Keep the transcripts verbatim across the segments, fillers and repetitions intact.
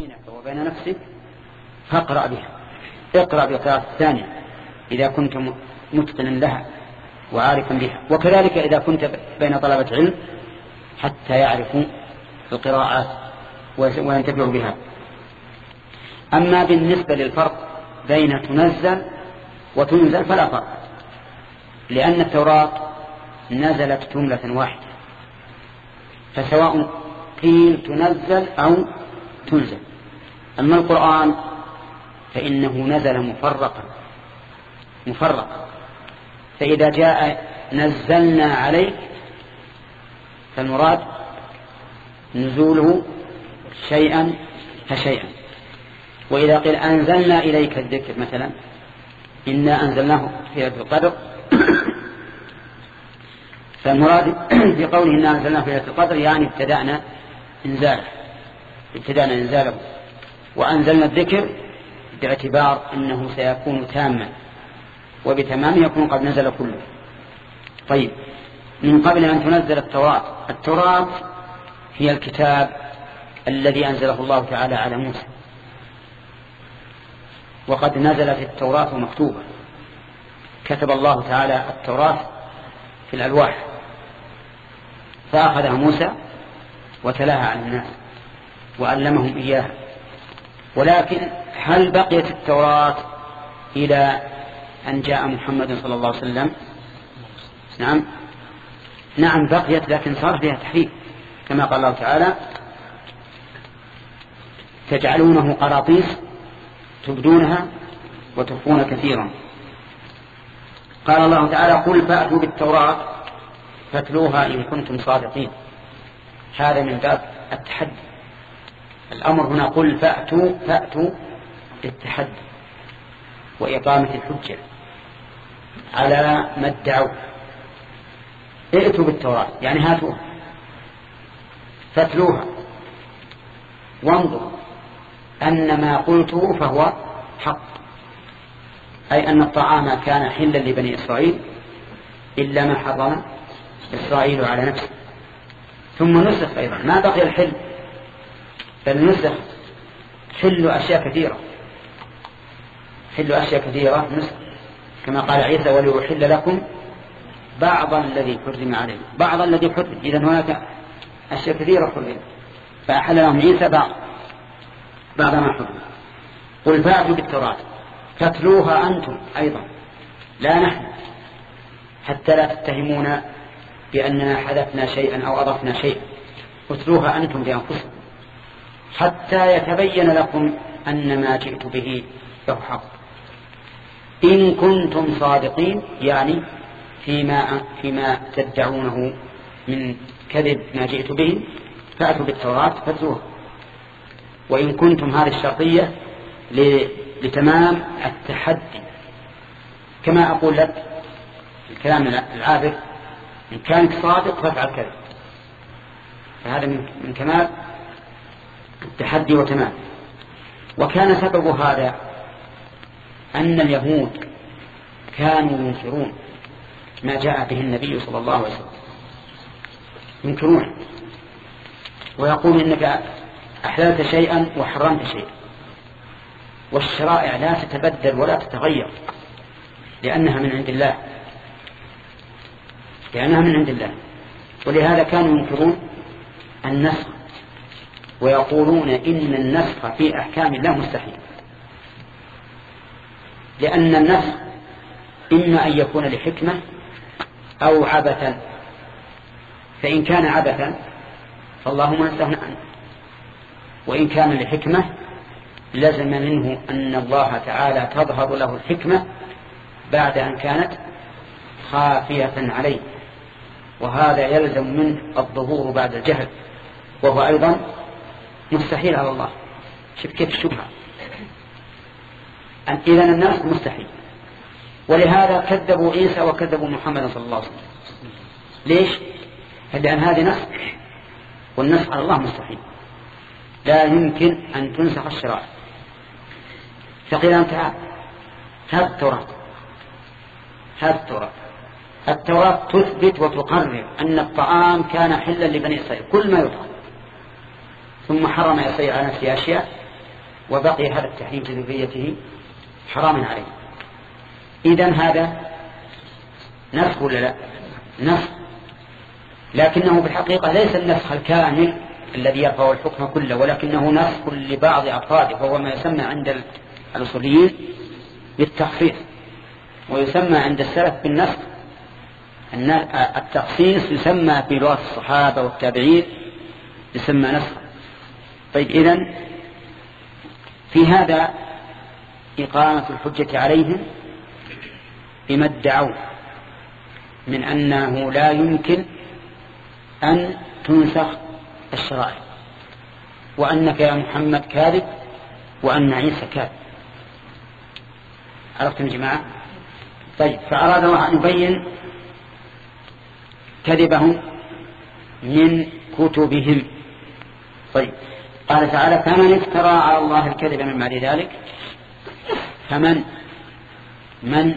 بينك وبين نفسك فاقرأ بها، اقرأ بقراءة الثانية إذا كنت متقنا لها وعارفا بها، وكذلك إذا كنت بين طلبة علم حتى يعرفوا القراءات وينتبهوا بها. أما بالنسبة للفرق بين تنزل وتنزل فلا فرق، لأن التوراة نزلت جملة واحدة، فسواء قيل تنزل أو تنزل. أما القرآن فإنه نزل مفرقا مفرقا فإذا جاء نزلنا عليك فالمراد نزوله شيئا فشيئا. وإذا قيل أنزلنا إليك الذكر مثلا إنا أنزلناه في ليلة القدر فالمراد في قوله إنا أنزلناه في ليلة القدر يعني ابتدأنا إنزاله ابتدأنا إنزاله وأنزلنا الذكر باعتبار أنه سيكون تاما، وبتمام يكون قد نزل كله. طيب، من قبل أن تنزل التوراة، التوراة هي الكتاب الذي أنزله الله تعالى على موسى، وقد نزلت التوراة مكتوبة، كتب الله تعالى التوراة في الألواح فأخذها موسى وتلاها على الناس وعلمهم إياها. ولكن هل بقيت التوراة إلى أن جاء محمد صلى الله عليه وسلم؟ نعم نعم بقيت، لكن صار فيها تحريف كما قال الله تعالى تجعلونه قراطيس تبدونها وتخفون كثيرا. قال الله تعالى قل فأتوا بالتوراة فاتلوها إن كنتم صادقين. هذا من باب التحدي، الأمر هنا قل فأتوا فأتوا للتحدي وإقامة الحجة على ما ادعوا. ائتوا بالتوراة يعني هاتوها، فاتلوها وانظروا أن ما قلته فهو حق، أي أن الطعام كان حلا لبني إسرائيل إلا ما حرم إسرائيل على نفسه. ثم نسخ أيضا، ما بقي الحل بل نسخ حل أشياء كثيرة، حل أشياء كثيرة نسخ كما قال عيسى وليحل لكم بعض الذي حرم عليكم، بعض الذي حرم، إذن هناك أشياء كثيرة حرم فأحل لهم عيسى بعض بعض ما حرم. قل فأتوا بالتوراة فاتلوها أنتم أيضا لا نحن، حتى لا تتهمون بأننا حذفنا شيئا أو أضفنا شيئا، اتلوها أنتم بأنفسكم حتى يتبين لكم أن ما جئت به فهو حق إن كنتم صادقين، يعني فيما, فيما تدعونه من كذب ما جئت به فأتوا بالتوراة فاتلوها. وإن كنتم هذه الشرطية لتمام التحدي، كما أقول لك الكلام العابر إن كانت صادق فافعل كذا، فهذا من كمال التحدي وتمام. وكان سبب هذا أن اليهود كانوا ينكرون ما جاء به النبي صلى الله عليه وسلم، ينكرون ويقول إنك أحللت شيئا وحرمت شيئا، والشرائع لا تتبدل ولا تتغير لأنها من عند الله لأنها من عند الله ولهذا كانوا ينكرون النسخ ويقولون إن النسخ في أحكام الله مستحيل، لأن النسخ إما أن يكون لحكمة أو عبثا، فإن كان عبثا فالله منزه عنه، وإن كان لحكمة لزم منه أن الله تعالى تظهر له الحكمة بعد أن كانت خافية عليه، وهذا يلزم منه الظهور بعد الجهل، وهو أيضا مستحيل على الله. شوف كيف الشبهة، إذن الناس مستحيل، ولهذا كذبوا عيسى وكذبوا محمد صلى الله عليه وسلم. ليش؟ لأن هذه نسخ، والنسخ على الله مستحيل، لا يمكن أن تنسخ الشرائع. فقيل أنت هذا التوراة هذا التوراة التوراة تثبت وتقرر أن الطعام كان حلا لبني إسرائيل كل ما يطعم، ثم حرم إسرائيل على نفسه أشياء وبقي هذا التحريم في ذريته حرام عليه. إذن هذا نسخ ولا لا؟ نسخ، لكنه في الحقيقة ليس النسخ الكامل الذي يرفع الحكم كله، ولكنه نسخ لبعض أفراده، وهو ما يسمى عند الأصوليين بالتخصيص، ويسمى عند السلف بالنسخ. التخصيص يسمى في لغة الصحابة والتابعين يسمى نسخ. طيب، إذن في هذا إقامة الحجة عليهم بما ادعوا من أنه لا يمكن أن تنسخ الشرائع، وأنك يا محمد كاذب، وأن عيسى كاذب. عرفتم يا جماعة؟ طيب، فأراد الله أن يبين كذبهم من كتبهم. طيب، قال تعالى: فمن افترى على الله الكذب من بعد ذلك. فمن من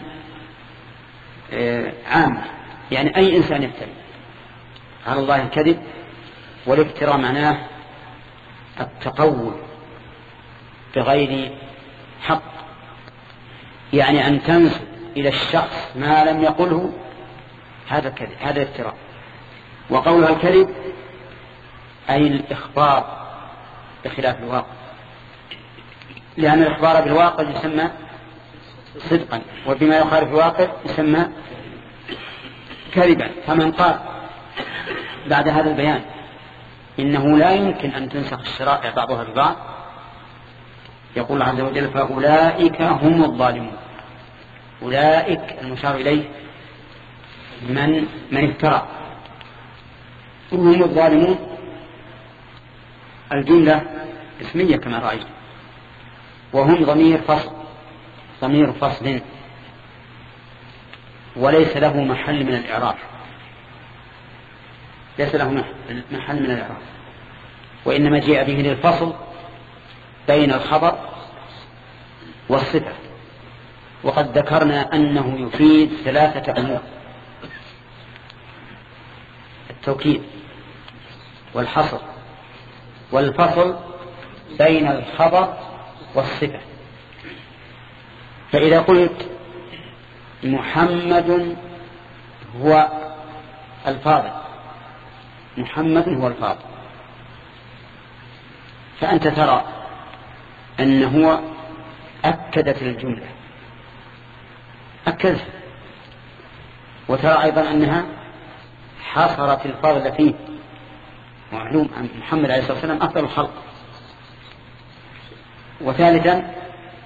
آه عام، يعني أي إنسان يفتري على الله الكذب. والافتراء معناه التقول بغير حق، يعني أن تنسب إلى الشخص ما لم يقله، هذا كذب، هذا افتراء. وقولها الكذب أي الإخبار بخلاف الواقع، لأن الإخبار بالواقع يسمى صدقا، وبما يخالف الواقع يسمى كذبا. فمن قال بعد هذا البيان إنه لا يمكن أن تنسخ الشرائع بعضها ببعض، يقول الله عز وجل: فأولئك هم الظالمون. أولئك المشار إليه من من افترى، هم الظالمون. الجملة اسمية كما رأيت، وهم ضمير فصل، ضمير فصل وليس له محل من الإعراب، ليس له محل من الإعراب، وإنما جاء به للفصل بين الخبر والصفة. وقد ذكرنا أنه يفيد ثلاثة أمور: التوكيد والحصر والفصل بين الخبر والصفة. فإذا قلت محمد هو الفاضل، محمد هو الفاضل، فأنت ترى أنه أكدت الجملة، أكدت، وترى أيضا أنها حصرت الفضل فيه. معلوم أن محمد عليه الصلاة والسلام أفضل الخلق. وثالثا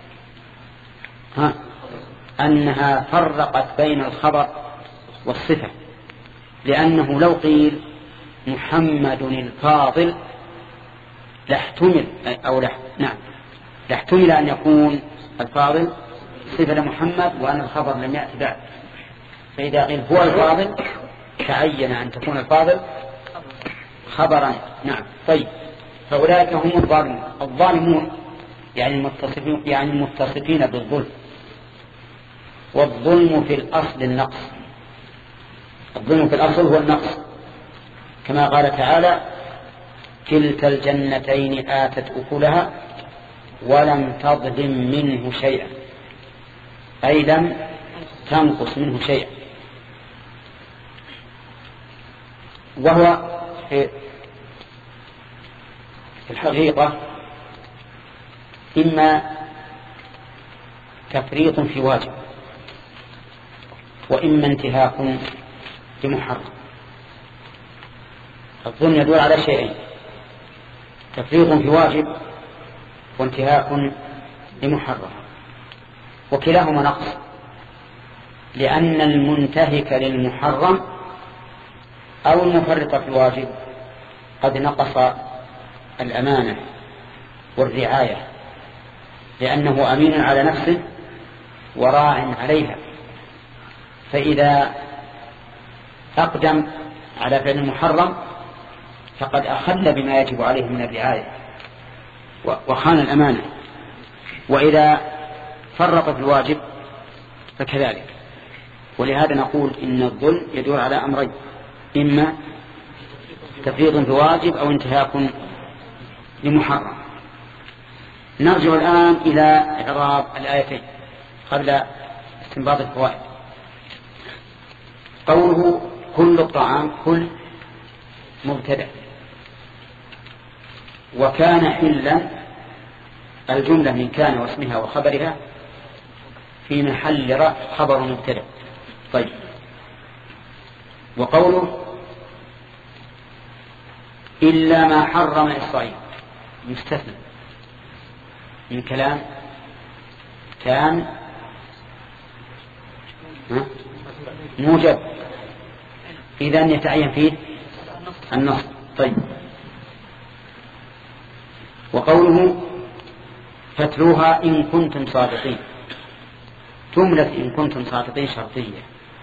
ها أنها فرقت بين الخبر والصفة، لأنه لو قيل محمد الفاضل لاحتمل أو لح نعم لاحتمل أن يكون الفاضل صفة لمحمد وأن الخبر لم يأتي بعد. فإذا قيل هو الفاضل تعين أن تكون الفاضل خبرا. نعم. طيب، فأولئك هم الظالمون. الظالمون يعني المتصفين، يعني المتصفين بالظلم، والظلم في الأصل النقص. الظلم في الأصل هو النقص، كما قال تعالى: كلتا الجنتين آتت أكلها ولم تظلم منه شيئا، أي لم تنقص منه شيئا. وهو في الحقيقة إما تفريط في واجب، وإما انتهاك بمحرم. الظلم يدور على شيئين: تفريط في واجب وانتهاك لمحرم، وكلاهما نقص، لأن المنتهك للمحرم أو المفرط في الواجب قد نقص الأمانة والرعاية، لأنه أمين على نفسه وراع عليها، فإذا أقدم على فعل المحرم فقد أخل بما يجب عليه من الرعاية وخان الأمانة، وإذا فرط في الواجب فكذلك. ولهذا نقول إن الظلم يدور على أمرين: إما تفريط في واجب أو انتهاك لمحرم. نرجع الآن إلى إعراب الآيتين قبل استنباط الفوائد. قوله كل الطعام، كل مبتدأ، وكان حلا الجملة من كان واسمها وخبرها في محل رفع خبر مبتدأ. طيب، وقوله إلا ما حرم إسرائيل مستثنى من كلام كان موجب، إذن يتعين فيه النص. طيب، وقوله فاتلوها إن كنتم صادقين، جملة إن كنتم صادقين شرطية،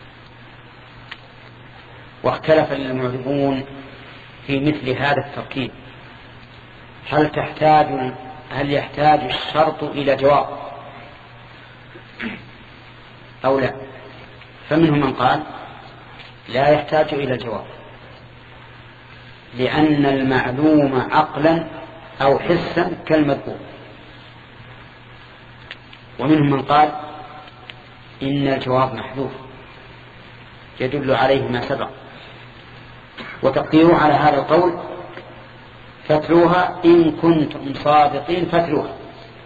واختلف المعربون في مثل هذا التركيب، هل تحتاج هل يحتاج الشرط إلى جواب أو لا؟ فمنهم من قال لا يحتاج إلى جواب، لأن المعلوم عقلا أو حسا كالمذكور. ومنهم من قال إن الجواب محذوف يدل عليه ما سبق. وتقديره على هذا القول فاتلوها إن كنتم صادقين فاتلوها،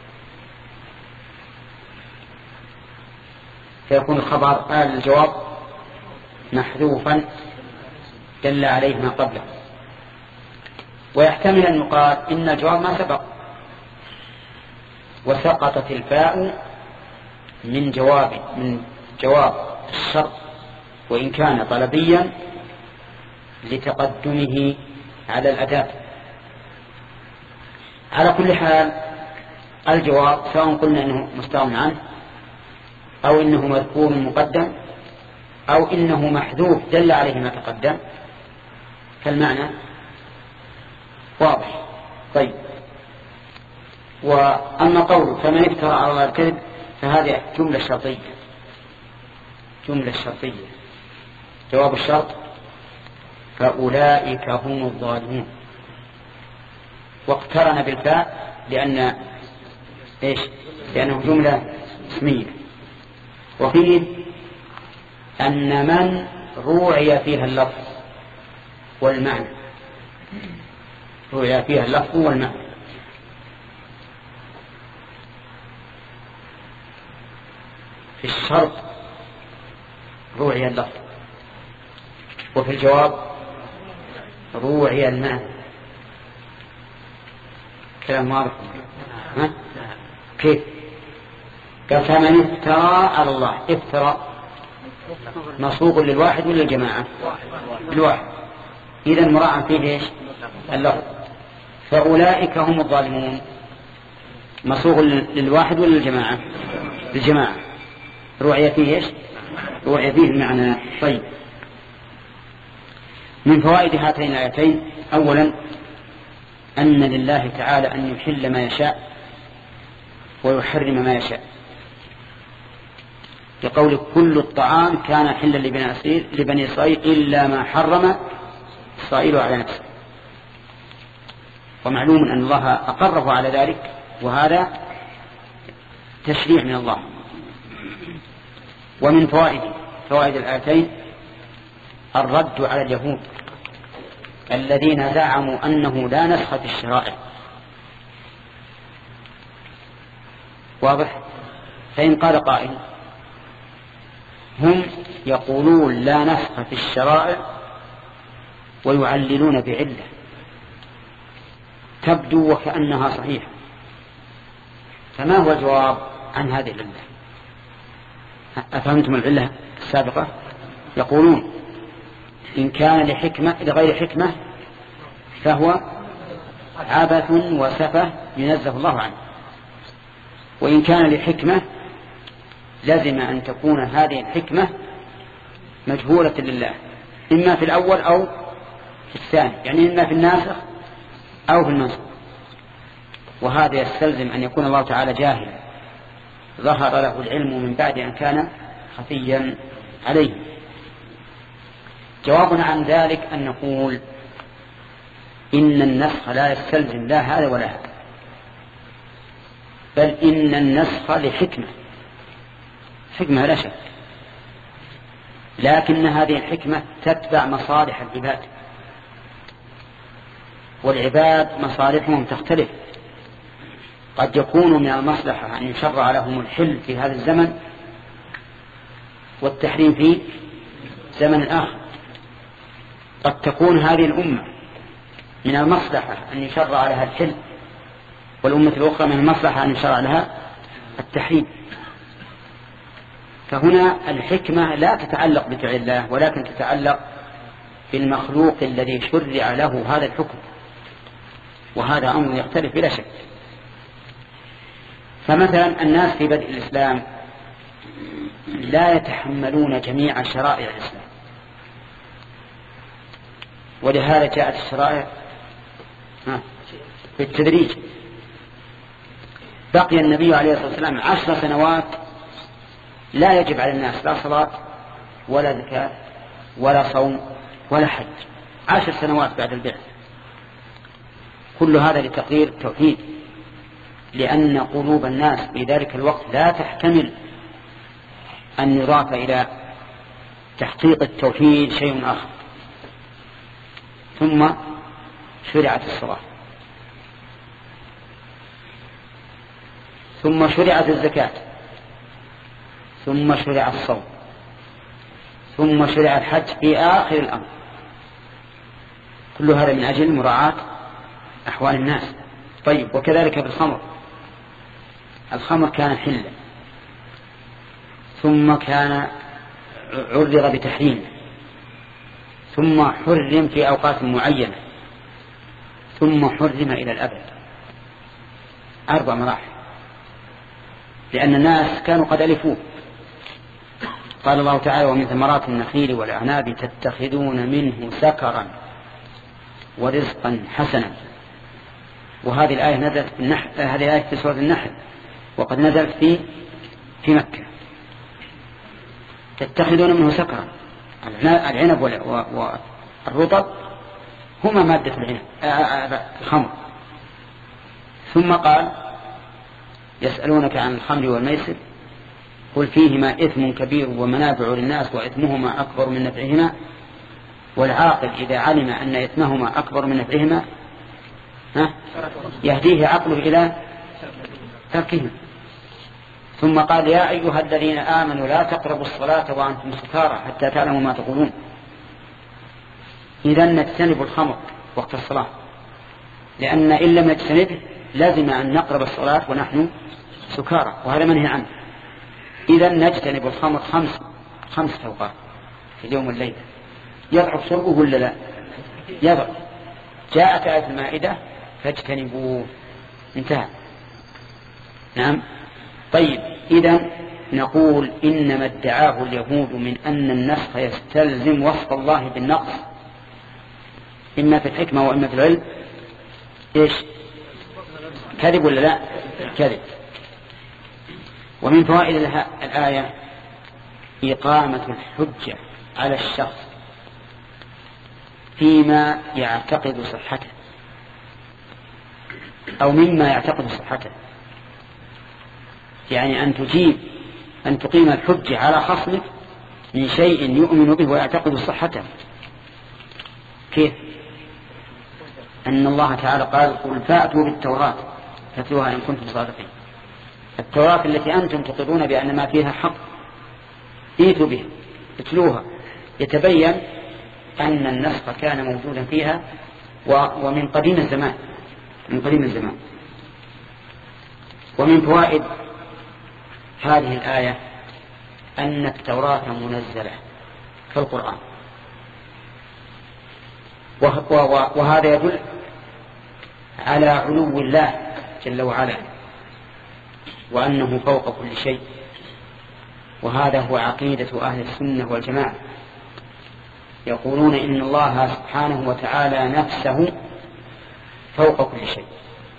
فيكون الخبر آل الجواب محذوفا دل عليه ما قبله. ويحتمل أن يقال إن الجواب ما سبق وسقطت الفاء من جواب من جواب الشرط وإن كان طلبيا لتقدمه على الأداة. على كل حال الجواب سواء قلنا إنه مستغنى عنه أو إنه مذكور مقدم أو إنه محذوف دل عليه ما تقدم، فالمعنى واضح. طيب، وأما قوله فمن افترى على الله الكذب فهذه جملة شرطية، جملة شرطية جواب الشرط فأولئك هم الظالمون، واقترن بالفاء لأن إيش؟ لأنه جملة اسمية. وفيه أن من روعي فيها اللفظ والمعنى، روعي فيها اللفظ والمعنى. في الشرط روعي اللفظ، وفي الجواب روعي المعنى. كلام واضح؟ ها؟ كيف؟ قال فمن افترى على الله، افترى مصوغ للواحد ولا للجماعة؟ الواحد، إذن مراعى فيه ايش؟ اللفظ. فأولئك هم الظالمون مصوغ للواحد ولا للجماعة؟ للجماعة، روعي فيه ايش؟ روعي فيه المعنى. طيب، من فوائد هاتين الآيتين أولا أن لله تعالى أن يحل ما يشاء ويحرم ما يشاء، لقول كل الطعام كان حلا لبني إسرائيل إلا ما حرم إسرائيل على نفسه. ومعلوم أن الله أقره على ذلك، وهذا تشريع من الله. ومن فوائد فوائد الآيتين الرد على اليهود الذين زعموا أنه لا نسخ في الشرائع. واضح؟ فإن قال قائل هم يقولون لا نسخ في الشرائع ويعللون بعلة تبدو وكأنها صحيحة، فما هو الجواب عن هذه العلة؟ أفهمتم العلة السابقة؟ يقولون إن كان لحكمة لغير حكمة فهو عبث وسفه ينزه الله عنه، وإن كان لحكمة لازم أن تكون هذه الحكمة مجهولة لله، إما في الأول أو في الثاني، يعني إما في الناسخ أو في المنسوخ. وهذا يستلزم أن يكون الله تعالى جاهلا ظهر له العلم من بعد أن كان خفيا عليه. جوابنا عن ذلك أن نقول إن النسخ لا يستلزم لا هذا ولا هذا، بل إن النسخ لحكمة، حكمة لا شك، لكن هذه الحكمة تتبع مصالح العباد، والعباد مصالحهم تختلف. قد يكون من المصلحة أن يشرع لهم الحل في هذا الزمن والتحريم في زمن آخر. قد تكون هذه الأمة من المصلحة أن يشرع لها الحل، والأمة الأخرى من المصلحة أن يشرع لها التحريم. فهنا الحكمة لا تتعلق بفعل الله، ولكن تتعلق بالمخلوق الذي شرع له هذا الحكم، وهذا أمر يختلف بلا شك. فمثلا الناس في بدء الإسلام لا يتحملون جميع شرائع الإسلام، ولهذا جاءت الشرائع بالتدريج. بقي النبي عليه الصلاة والسلام عشر سنوات لا يجب على الناس لا صلاة ولا زكاة ولا صوم ولا حج، عشر سنوات بعد البعث. كل هذا لتقرير التوحيد، لأن قلوب الناس في ذلك الوقت لا تحتمل أن يضاف إلى تحقيق التوحيد شيء آخر. ثم شرعت الصلاة، ثم شرعت الزكاة، ثم شرع الصوم، ثم شرع الحج في آخر الأمر. كل هذا من أجل مراعاة أحوال الناس. طيب، وكذلك بالخمر، الخمر كان حلا، ثم كان عرض بتحريم، ثم حرم في أوقات معينة، ثم حرم إلى الأبد. أربع مراحل، لأن الناس كانوا قد ألفوه. قال الله تعالى: ومن ثمرات النخيل والأعناب تتخذون منه سكرا ورزقا حسنا. وهذه الآية نزلت في النحل، هذه الآية في سورة النحل، وقد نزلت في في مكة. تتخذون منه سكرا، العنب والرطب هما مادة العنب الخمر. ثم قال: يسألونك عن الخمر والميسر قل فيهما إثم كبير ومنافع للناس وإثمهما أكبر من نفعهما، والعاقل إذا علم أن إثمهما أكبر من نفعهما يهديه عقله إلى تركهما. ثم قال: يا أيها الذين آمنوا لا تقربوا الصلاة وأنتم سكارى حتى تعلموا ما تقولون. إذن نجتنب الخمر وقت الصلاة، لأن إن لم نجتنبه لازم أن نقرب الصلاة ونحن سكارى، وهذا منهي عنه. إذن نجتنب الخمر خمس خمس أوقات في اليوم والليلة. يضعف شربه ولا لا؟ يضعف. جاءت آية المائدة: فاجتنبوه. انتهى. نعم. طيب، إذن نقول إنما ادعاه اليهود من أن النسخ يستلزم وصف الله بالنقص، إما في الحكمة وإما في العلم، إيش؟ كذب ولا لا؟ كذب. ومن فوائد الآية إقامة الحجة على الشخص فيما يعتقد صحته أو مما يعتقد صحته، يعني أن تجيب أن تقيم الحجة على خصمك من شيء يؤمن به ويعتقد صحته. كيف؟ أن الله تعالى قال: قل فأتوا بالتوراة فاتلوها إن كنتم صادقين. التوراة التي أنتم تقرون بأن ما فيها حق، ائتوا بها اتلوها، يتبين أن النسخ كان موجودا فيها ومن قديم الزمان، من قديم الزمان. ومن فوائد هذه الآية أن التوراة منزلة كالقرآن، وهذا يدل على علو الله جل وعلا، وأنه فوق كل شيء. وهذا هو عقيدة أهل السنة والجماعة، يقولون إن الله سبحانه وتعالى نفسه فوق كل شيء.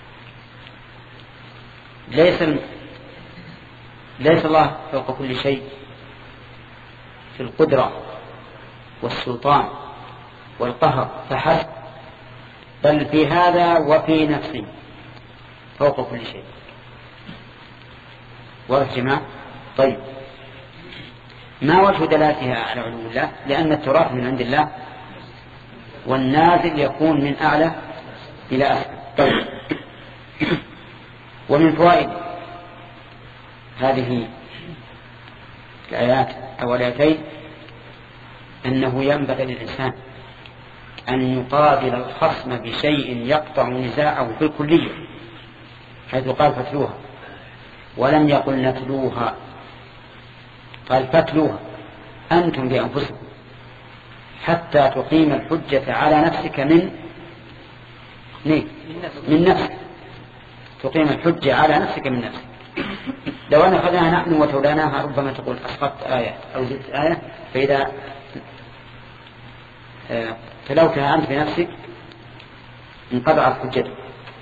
ليس ليس الله فوق كل شيء في القدرة والسلطان والقهر فحسب، بل في هذا وفي نفسه فوق كل شيء. واضح جماعة؟ طيب، ما وجه دلالتها على علو الله؟ لأن التراث من عند الله، والنازل يكون من أعلى إلى أسفل. طيب، ومن فوائد هذه الآيات أو الآيتين أنه ينبغي للإنسان أن يقابل الخصم بشيء يقطع نزاعه بالكلية، حيث قال فتلوها ولم يقل نتلوها، قال فتلوها أنتم بأنفسكم حتى تقيم الحجة على نفسك من من نفسك، تقيم الحجة على نفسك من نفسك. لو أن أخذناها نحن وتولاناها ربما تقول أسقطت آية أو زدت آية، فإذا تلوتها أنت بنفسك انقطعت حجتك.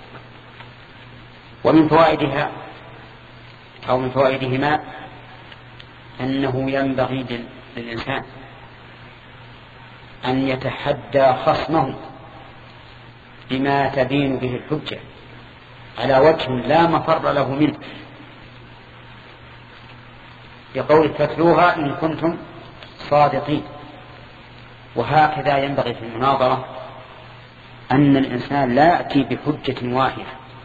ومن فوائدها أو من فوائدهما أنه ينبغي للإنسان أن يتحدى خصمه بما تبين به الحجة على وجه لا مفر له منه، بقول فتلوها إن كنتم صادقين. وهكذا ينبغي في المناظرة أن الإنسان لا يأتي بحجة واهية،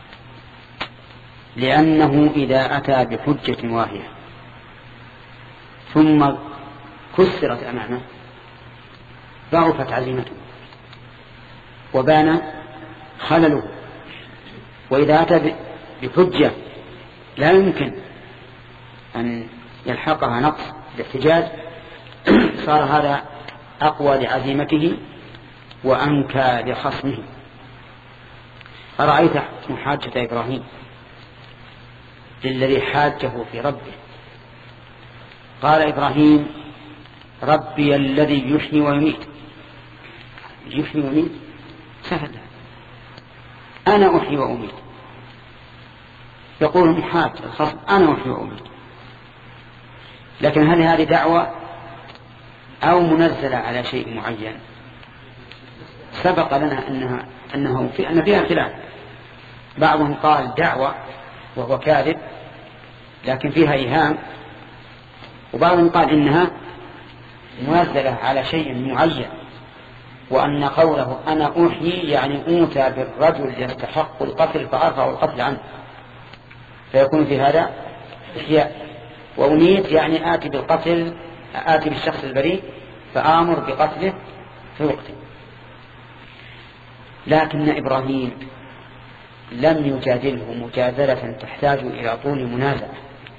لأنه إذا أتى بحجة واهية ثم كسرت أمامه ضعفت عزيمته وبان خلله. وإذا أتى بحجة لا يمكن أن يلحقها نقص الاحتجاج صار هذا أقوى لعزيمته وأنكى لخصمه. أرأيت محاجة إبراهيم للذي حاجه في ربه، قال إبراهيم ربي الذي يحيي ويميت. يحيي ويميت سهل، أنا أحيي وأميت. يقول محاج الخصم أنا أحيي وأميت، لكن هل هذه دعوة أو منزلة على شيء معين؟ سبق لنا أنها أنه في أن فيها خلاف. بعضهم قال دعوة وهو كاذب لكن فيها إيهام، وبعضهم قال إنها منزلة على شيء معين، وأن قوله أنا أحيي يعني أوتى بالرجل يستحق القتل فأرفع القتل عنه، فيكون في هذا إحياء. وأميت يعني آتي بالقتل، آتي بالشخص البريء فآمر بقتله فيقتل. لكن إبراهيم لم يجادله مجادلة تحتاج إلى طول منازعة،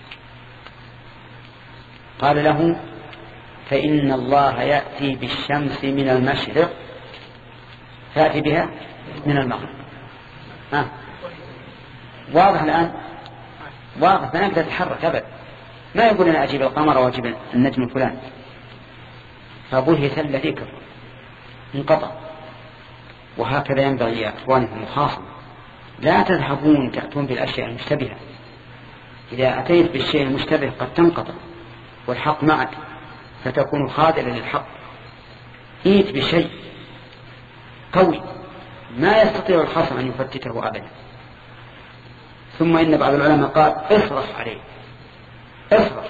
قال له فإن الله يأتي بالشمس من المشرق فأتي بها من المغرب. ها واضح الآن؟ واضح، ما نقدر نتحرك أبدا. ما يقول أنا أجيب القمر وأجيب النجم الفلاني، فبهت الذي كفر انقطع. وهكذا ينبغي يا أخواني في المخاصمة، لا تذهبون تأتون بالأشياء المشتبهة. إذا أتيت بالشيء المشتبه قد تنقطع والحق معك فتكون خاذلا للحق. إيت بشيء قوي ما يستطيع الخصم أن يفتته أبدا. ثم إن بعض العلماء قال اصرف عليه، اصرف،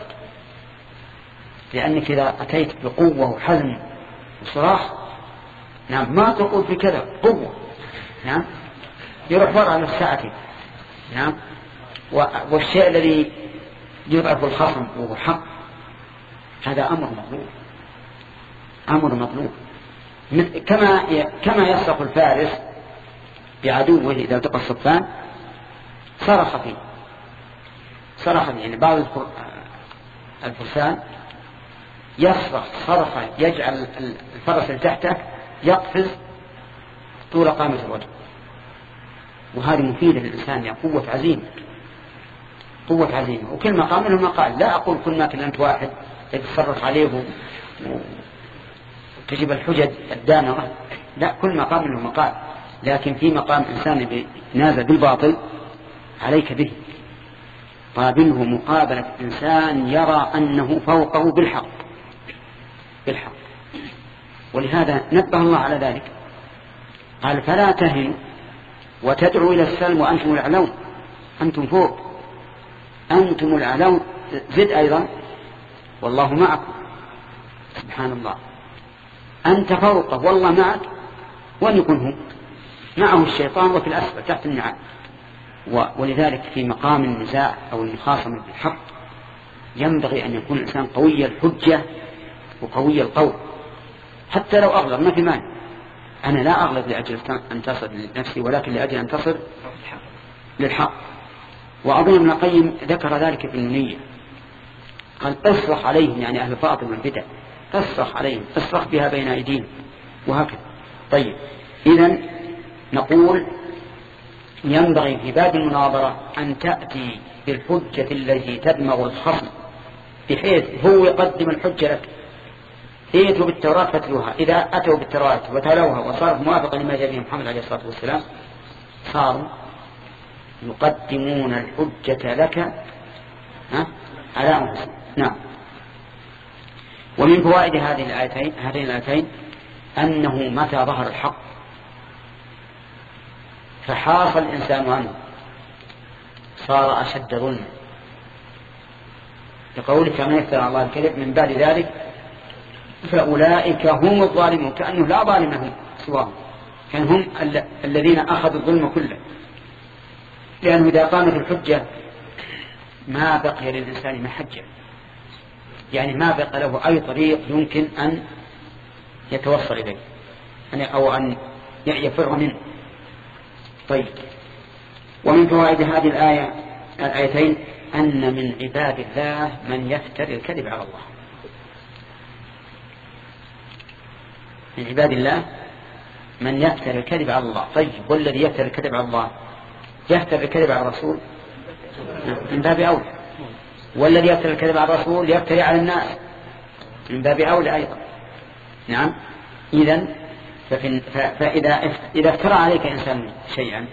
لأنك إذا أتيت بقوة وحزم وصراخ نعم ما تقول في كذا قوة نعم يروح وراء نفسه نعم. والشيء الذي يضعف الخصم وهو حق هذا أمر مطلوب، أمر مطلوب. كما كما يصرخ الفارس بعدوه إذا التقى الصفان صرخ فيه، صرخ يعني بعض الفرسان يصرخ صرخا يجعل الفرس اللي تحته يقفز طول قامة الوجه. وهذه مفيدة للإنسان، يعني قوة عزيمة، قوة عزيمة. وكل مقام منه مقال، لا أقول كل ما كنت واحد يتصرف عليه وتجيب الحجج الدانرة، لا، كل مقام منه مقال. لكن في مقام إنسان ينازع بالباطل عليك به، قابله مقابلة إنسان يرى أنه فوقه بالحق بالحق. ولهذا نبه الله على ذلك، قال فلا تهنوا وتدعوا إلى السلم وأنتم الأعلون، أنتم فوق. أنتم الأعلون، زد أيضا والله معكم. سبحان الله، أنت فوقه والله معك، وأن يكون هو معه الشيطان وفي الأسفل تحت النعال. ولذلك في مقام النزاع أو المخاصمة بالحق ينبغي أن يكون الإنسان قوي الحجة وقوي القول، حتى لو أغلب ما في مانع. أنا لا أغلب لأجل أن أنتصر لنفسي، ولكن لأجل أن أنتصر للحق. وأظن ابن القيم ذكر ذلك في النونية، قال اصرخ عليهم، يعني أهل الباطل والبدع، اصرخ عليهم، اصرخ بها بين أيديهم، وهكذا. طيب، إذن نقول ينبغي في باب المناظرة أن تأتي بالحجة التي تدمغ الخصم، بحيث هو يقدم الحجة لك. ائتوا بالتوراة فاتلوها، إذا أتوا بالتوراة وتلوها وصارت موافقة لما جاء به محمد عليه الصلاة والسلام صاروا يقدمون الحجة لك ها على أنفسهم. نعم. ومن فوائد هذه الآيتين هذين الآيتين أنه متى ظهر الحق فحاص الإنسان عنه صار أشد ظلما، لقولك من يفترى على الله الكذب من بعد ذلك فأولئك هم الظالمون، كأنه لا ظالم لهم سواهم، كان هم ال- الذين أخذوا الظلم كله. لأنه إذا قامت الحجة ما بقي للإنسان محجة، يعني ما بقى له أي طريق يمكن أن يتوصل إليه أو أن يفر منه. طيب، ومن فوائد هذه الآية الآيتين أن من عباد الله من يفتري الكذب على الله. من عباد الله من يفتري الكذب على الله. طيب، والذي يفتري الكذب على الله يفتري الكذب على الرسول من باب أولى، والذي يفتري الكذب على الرسول يفتري على الناس من باب أولى أيضا. نعم. إذن فإذا إذا افترى عليك إنسان شيئا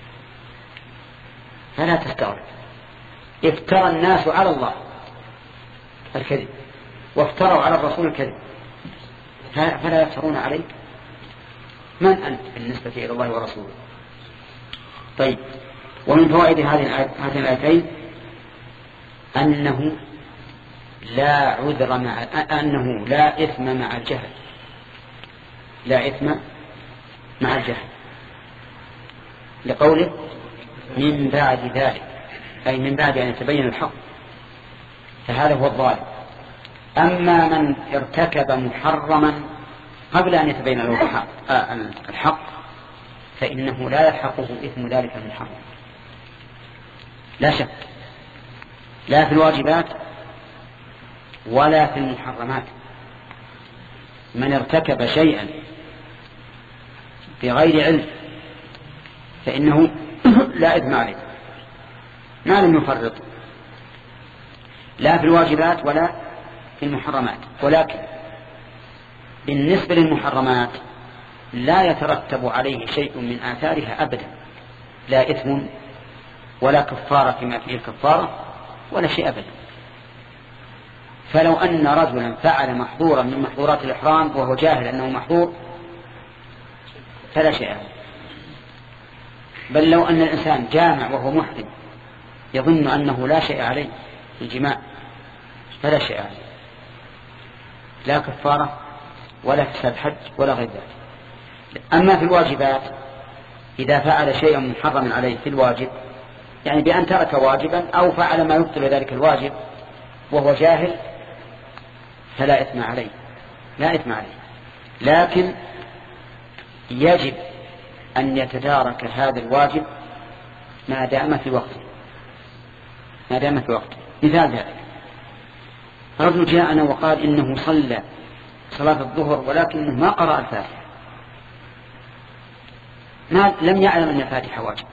فلا تستغرب. افترى الناس على الله الكذب وافتروا على الرسول الكذب، فلا يفترون عليك. من أنت بالنسبة إلى الله ورسوله؟ طيب، ومن فوائد هذه الآيتين أنه لا عذر مع أنه لا إثم مع الجهل، لا إثم مع الجهل، لقوله من بعد ذلك، أي من بعد أن يتبين الحق، فهذا هو الظالم. أما من ارتكب محرما قبل أن يتبين له الحق فإنه لا يلحقه إثم ذلك المحرم، لا شك، لا في الواجبات ولا في المحرمات. من ارتكب شيئا بغير علم فإنه لا إثم عليه ما لم يفرط، لا في الواجبات ولا في المحرمات. ولكن بالنسبة للمحرمات لا يترتب عليه شيء من آثارها أبدا، لا إثم ولا كفارة فيما فيه الكفارة ولا شيء أبدا. فلو أن رجلا فعل محظورا من محظورات الإحرام وهو جاهل أنه محظور فلا شيء أبدا. بل لو أن الإنسان جامع وهو محرم يظن أنه لا شيء عليه في الجماع فلا شيء عليه، لا كفارة ولا حساب حج ولا غير ذلك. أما في الواجبات إذا فعل شيئا محرما عليه في الواجب، يعني بأن ترك واجبا أو فعل ما يبطل ذلك الواجب وهو جاهل فلا إثم عليه، لا إثم عليه. لكن يجب أن يتدارك هذا الواجب ما دام في وقته، ما دام في وقته. مثال ذلك رجل جاءنا وقال إنه صلى صلاة الظهر ولكنه ما قرأ الفاتحة، ما لم يعلم أن الفاتحة واجب،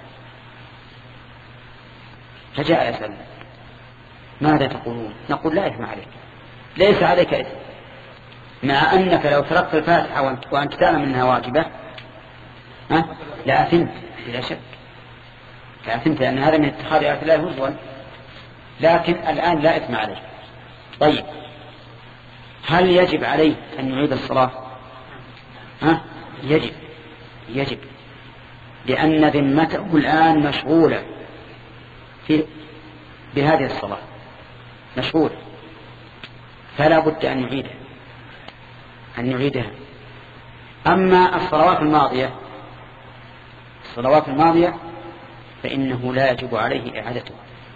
فجاء يسأل ماذا تقولون؟ نقول لا إثم عليك، ليس عليك إثم، مع أنك لو تركت الفاتحة وأنت تعلم أنها واجبة ها لأثمت بلا شك، لأثمت لأن هذا من اتخاذ آيات الله هزوا، لكن الآن لا إثم عليه. طيب، هل يجب عليه أن يعيد الصلاة؟ ها؟ يجب يجب لأن ذمته الآن مشغولة في بهذه الصلاة مشغول، فلا بد أن يعيدها أن يعيدها. أما الصلوات الماضية الصلوات الماضية فإنه لا يجب عليه إعادتها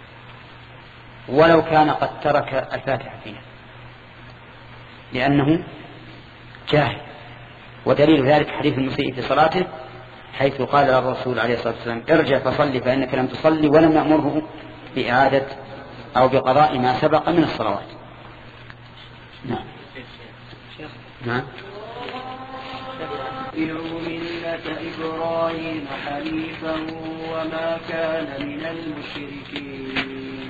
ولو كان قد ترك الفاتحة فيها، لأنه جاهل. ودليل ذلك حديث المسيء في صلاته حيث قال الرسول عليه الصلاة والسلام ارجع فصلي فإنك لم تصلي، ولم يأمره بإعادة أو بقضاء ما سبق من الصلوات. نعم نعم. اتبعوا ملة إبراهيم حنيفا وما كان من المشركين.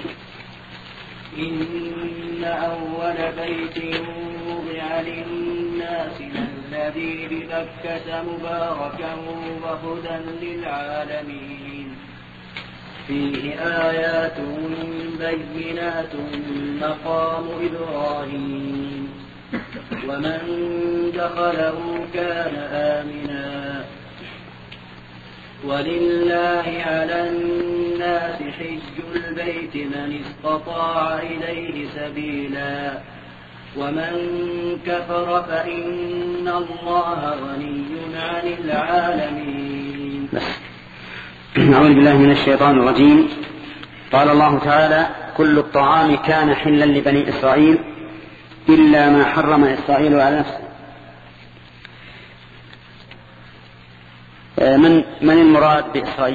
إن أول بيت وضع للناس الذي ببكة مباركا وهدى للعالمين فيه آيات بينات مقام إبراهيم ومن دخله كان آمنا ولله على الناس حج البيت من استطاع إليه سبيلا ومن كفر فإن الله غني عن العالمين. أعوذ بالله من الشيطان الرجيم. قال الله تعالى كل الطعام كان حلا لبني إسرائيل إلا ما حرم إسرائيل على نفسه. من من المراد بإسرائيل؟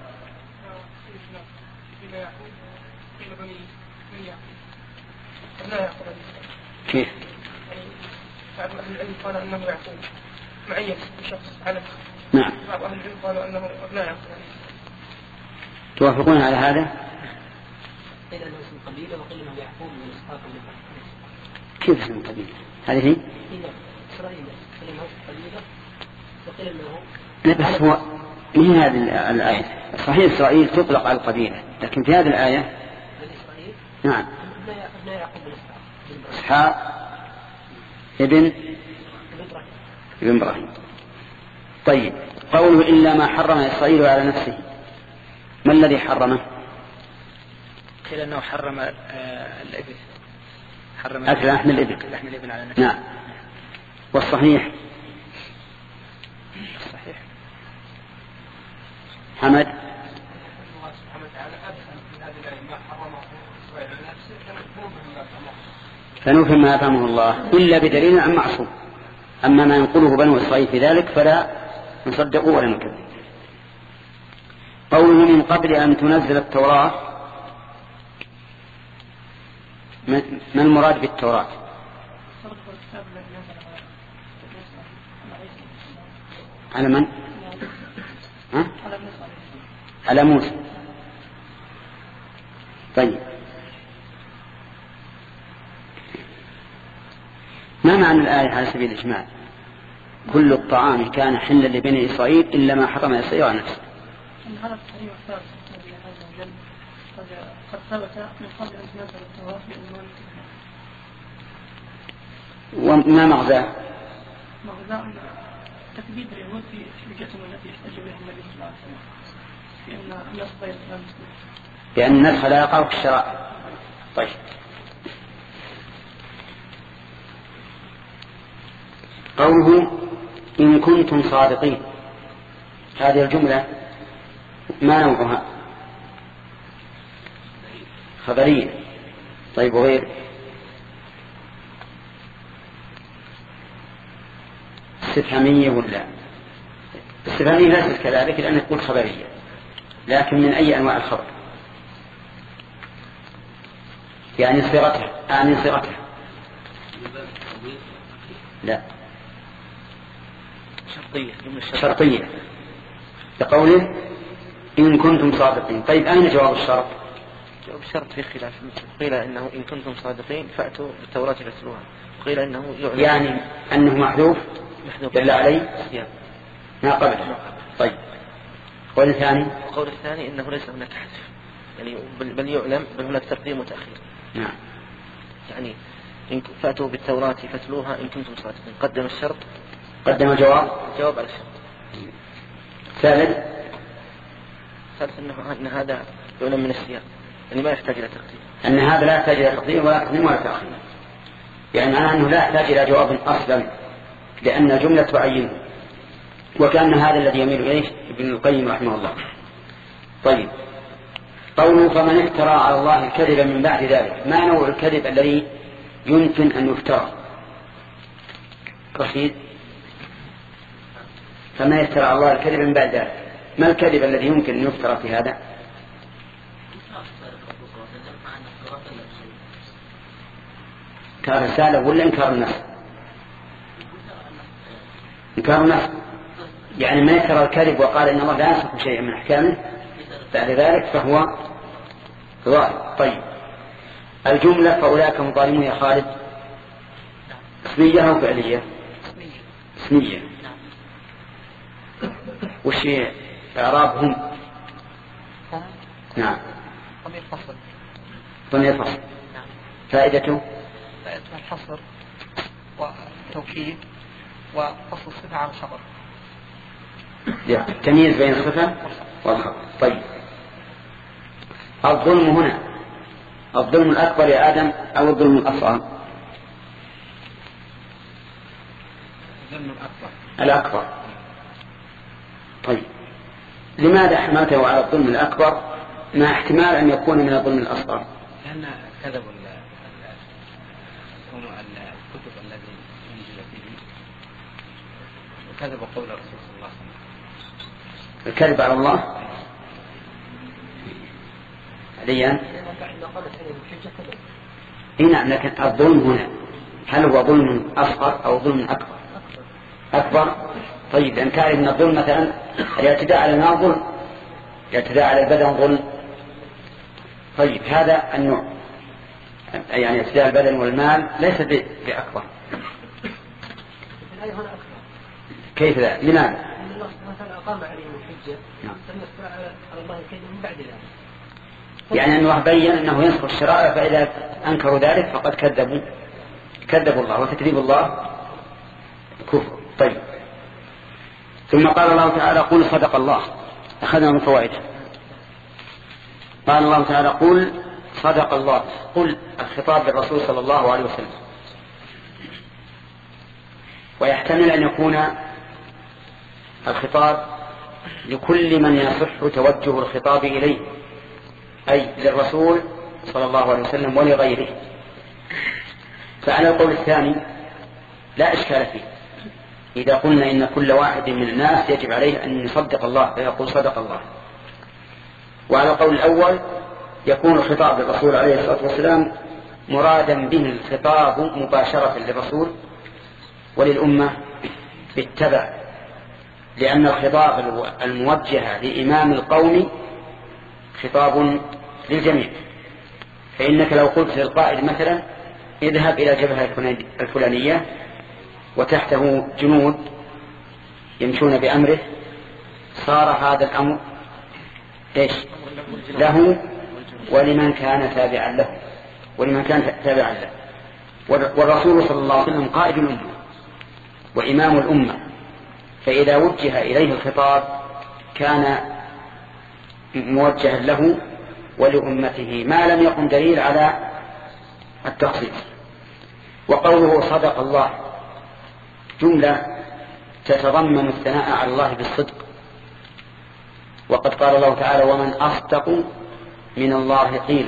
كيف؟ بعض أهل العلم قال أنه يعقوب معين بشخص على. نعم. بعض أهل العلم قالوا أنه أبناء يعقوب. توافقون على هذا؟ قيل أنه اسم قبيلة وقيل أنه يعقوب من إسحاق من كيف اسم قبيلة؟ هذه هي؟ إسرائيل قيل أنه قبيلة وقيل أنه. لا بس هو من هذه الآية صحيح إسرائيل تطلق على القبيلة، لكن في هذه الآية إسرائيل نعم أبناء يعقوب من إسحاق إسحاق ابن ابن إبراهيم. طيب قوله إلا ما حرم إسرائيل على نفسه، ما الذي حرمه؟ قيل أنه حرم الإبل، حرم أكل لحم الإبل. لحم الإبل على نفسه. نعم. والصحيح صحيح حمد فنفهم ما أفهمه الله إلا بدليل عن معصوم. أما ما ينقله بنو إسرائيل في ذلك فلا نصدقه ولا نكذب. قوله من قبل أن تنزل التوراة، ما المراد بالتوراة؟ على من؟ ها؟ على موسى. طيب ما معنى الآية على سبيل الإجمال؟ كل الطعام كان حلا لبني إسرائيل إلا ما حرم إسرائيل على نفسه. هذا التحريم الثالث الذي عز وجل قد ثبت من قبل أن تنزل التوراة بعنوان وما مغزاه؟ مغزاه أن تكذيب اليهود في حجتهم التي يحتج بها النبي صلى الله عليه وسلم بأن النسخ غير مسلم، بأن النسخ لا يقع في الشرائع. طيب قوله إن كنتم صادقين، هذه الجملة ما نوعها؟ خبرية. طيب وغير؟ استفهامية ولا؟ استفهامية ليست كذلك لأنها تكون خبرية، لكن من أي أنواع الخبر؟ يعني صيغتها يعني صيغتها لا شرطية شرطية بقوله إن كنتم صادقين. طيب أين جواب الشرط؟ جواب الشرط في خلاف، قيل إنه إن كنتم صادقين فأتوا بالتوراة فاتلوها، قيل إنه يعلم يعني أنه محذوف دل عليه ما قبله. طيب قول الثاني؟ القول الثاني إنه ليس هناك حذف، يعني بل يعلم بل هناك تقديم وتأخير. نعم. يعني إن فأتوا بالتوراة فاتلوها إن كنتم صادقين، قدم الشرط قدم الجواب جواب على الشرط. ثالث ثالث إنه إن هذا يعلم من السياق، يعني ما يحتاج إلى تقديم، أن هذا لا يحتاج إلى تقديم ولا تقديم ولا تأخير، يعني معناه أنه لا يحتاج إلى جواب أصلا لأن الجملة تعينه، وكأن هذا الذي يميل إليه ابن القيم رحمه الله. طيب، قوله فمن افترى على الله الكذب من بعد ذلك، ما نوع الكذب الذي يمكن أن يفترى؟ رشيد، فمن افترى على الله الكذب من بعد ذلك، ما الكذب الذي يمكن أن يفترى في هذا؟ إنكار رسالة ولا إنكار النفس؟ إنكار النفس، يعني من افترى الكذب وقال إن الله لا ينسخ شيئا من أحكامه بعد ذلك فهو ظالم. طيب، الجملة فأولئك هم ظالمون يا خالد اسمية أو فعلية؟ اسمية. وش إعرابهم؟ نعم، ضمير فصل. ضمير فصل. فائدته فائدته الحصر والتوكيد وفصل الصفة عن الخبر، يعني التمييز بين الصفة والخبر. طيب، الظلم هنا الظلم الأكبر يا آدم أو الظلم الأصغر؟ الظلم الأكبر. الأكبر. طيب، لماذا حملته على الظلم الأكبر مع احتمال أن يكون من الظلم الأصغر؟ لأن كذبوا الكتب الذي أنزل فيه وكذب قول الرسول صلى الله عليه وسلم. الكذب على الله عليا. إيه نعم، لكن الظلم هنا هل هو ظلم أصغر أو ظلم أكبر؟ أكبر. طيب، إن كان من الظلم مثلا الاعتداء على المال ظلم، الاعتداء على البدن ظلم. طيب، هذا النوع يعني اعتداء البدن والمال ليس بأكبر. كيف ذا؟ لماذا؟ الله مثلا أقام عليهم الحجة ثم افترى على الله الكذب من بعد ذلك، يعني أنه بين أنه ينسخ الشرائع، فإذا أنكروا ذلك فقد كذبوا كذبوا الله، وتكذيب الله كفر. طيب، ثم قال الله تعالى قل صدق الله، أخذنا من فوائده. قال الله تعالى قل صدق الله، قل الخطاب للرسول صلى الله عليه وسلم، ويحتمل أن يكون الخطاب لكل من يصح توجه الخطاب إليه، أي للرسول صلى الله عليه وسلم ولغيره. فعلى القول الثاني لا إشكال فيه إذا قلنا إن كل واحد من الناس يجب عليه أن يصدق الله فيقول صدق الله. وعلى القول الأول يكون الخطاب للرسول عليه الصلاة والسلام مرادا به الخطاب مباشرة للرسول وللأمة بالتبع، لأن الخطاب الموجه لإمام القوم خطاب للجميع. فإنك لو قلت للقائد مثلا اذهب إلى الجبهة الفلانية وتحته جنود يمشون بأمره، صار هذا الأمر إيش له ولمن كان تابعا له ولمن كان تابعا له. والرسول صلى الله عليه وسلم قائد الأمة وإمام الأمة، فإذا وجه إليه الخطاب كان موجها له ولأمته ما لم يكن دليل على التخصيص. وقوله صدق الله جملة تتضمن الثناء على الله بالصدق، وقد قال الله تعالى ومن أصدق من الله قيلا،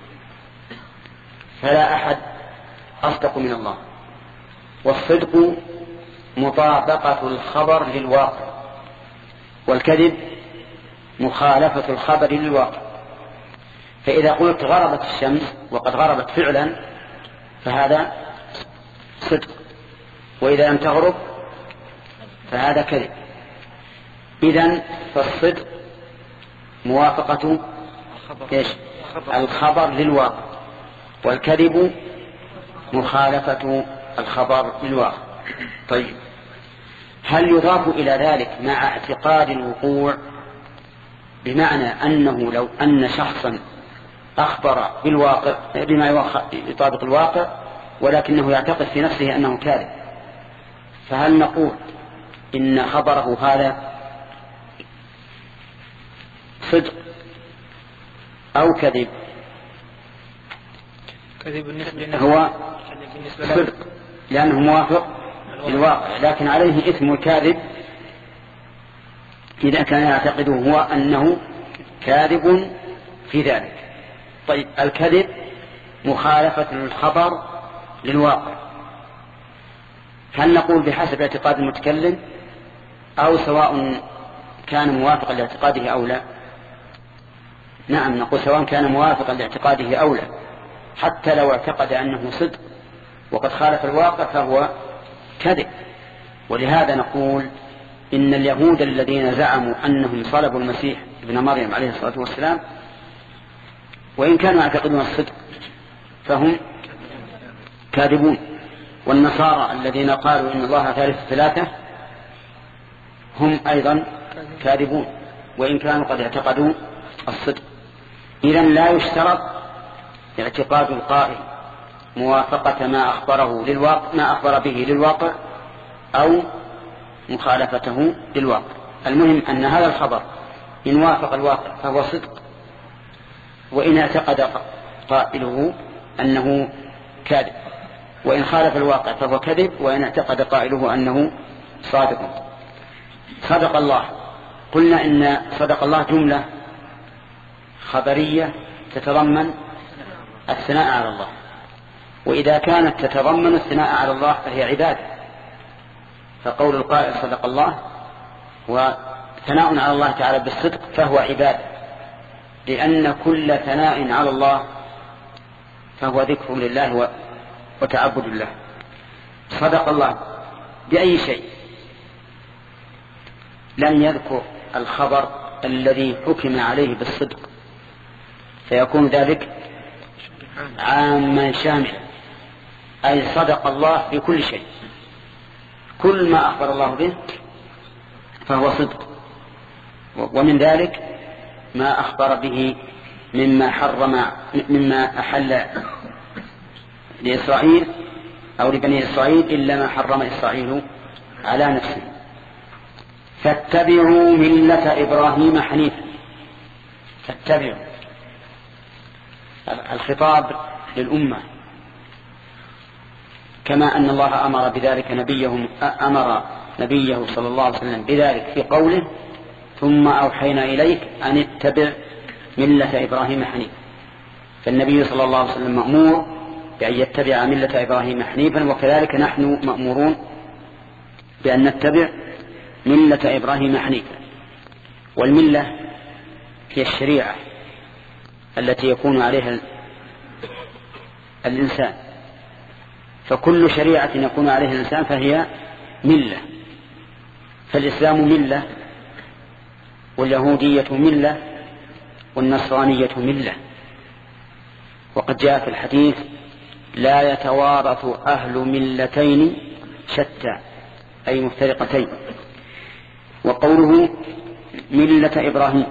فلا أحد أصدق من الله. والصدق مطابقة الخبر للواقع، والكذب مخالفة الخبر للواقع. فإذا قلت غربت الشمس وقد غربت فعلا فهذا صدق، وإذا لم تغرب فهذا كذب. إذن فالصدق موافقة إيش؟ الخبر للواقع، والكذب مخالفة الخبر للواقع. طيب، هل يضاف إلى ذلك مع اعتقاد الوقوع، بمعنى أنه لو أن شخصا أخبر بالواقع بما يطابق الواقع ولكنه يعتقد في نفسه أنه كاذب، فهل نقول إن خبره هذا صدق أو كذب؟ هو صدق لأنه موافق للواقع، لكن عليه إثم الكاذب إذا كان يعتقده هو أنه كاذب في ذلك. طيب الكذب مخالفة الخبر للواقع، هل نقول بحسب اعتقاد المتكلم أو سواء كان موافقا لاعتقاده أو لا؟ نعم نقول سواء كان موافقا لاعتقاده أو لا، حتى لو اعتقد أنه صدق وقد خالف الواقع فهو كذب. ولهذا نقول إن اليهود الذين زعموا أنهم صلبوا المسيح ابن مريم عليه الصلاة والسلام وإن كانوا يعتقدون الصدق فهم كاذبون، والنصارى الذين قالوا إن الله ثالث ثلاثة هم أيضا كاذبون وإن كانوا قد اعتقدوا الصدق. إذن لا يشترط اعتقاد القائل موافقة ما أخبره للواقع ما أخبر به للواقع أو مخالفته للواقع. المهم أن هذا الخبر إن وافق الواقع فهو صدق، وإن اعتقد قائله أنه كاذب، وإن خالف الواقع فهو كذب، وإن اعتقد قائله أنه صادق. صدق الله، قلنا إن صدق الله جملة خبرية تتضمن الثناء على الله، وإذا كانت تتضمن الثناء على الله فهي عبادة، فقول القائل صدق الله وثناء على الله تعالى بالصدق فهو عبادة، لأن كل ثناء على الله فهو ذكر لله وتعبد الله. صدق الله بأي شيء، لم يذكر الخبر الذي حكم عليه بالصدق فيكون ذلك عاما شاملا، أي صدق الله في كل شيء، كل ما أخبر الله به فهو صدق. ومن ذلك ما أخبر به مما حرم مما أحل لإسرائيل أو لبني إسرائيل إلا ما حرم إسرائيل على نفسه. فاتبعوا ملة إبراهيم حنيفا. فاتبعوا، الخطاب للأمة، كما أن الله أمر بذلك نبيه أمر نبيه صلى الله عليه وسلم بذلك في قوله ثم أوحينا إليك أن اتبع ملة إبراهيم حنيفا. فالنبي صلى الله عليه وسلم مأمور بأن يتبع ملة إبراهيم حنيفا، وكذلك نحن مأمورون بأن نتبع ملة إبراهيم حنيفا. والملة هي الشريعة التي يكون عليها الإنسان، فكل شريعة يكون عليها الإنسان فهي ملة. فالإسلام ملة، واليهودية ملة، والنصرانية ملة. وقد جاء في الحديث لا يتوارث أهل ملتين شتى أي مفترقتين. وقوله ملة إبراهيم،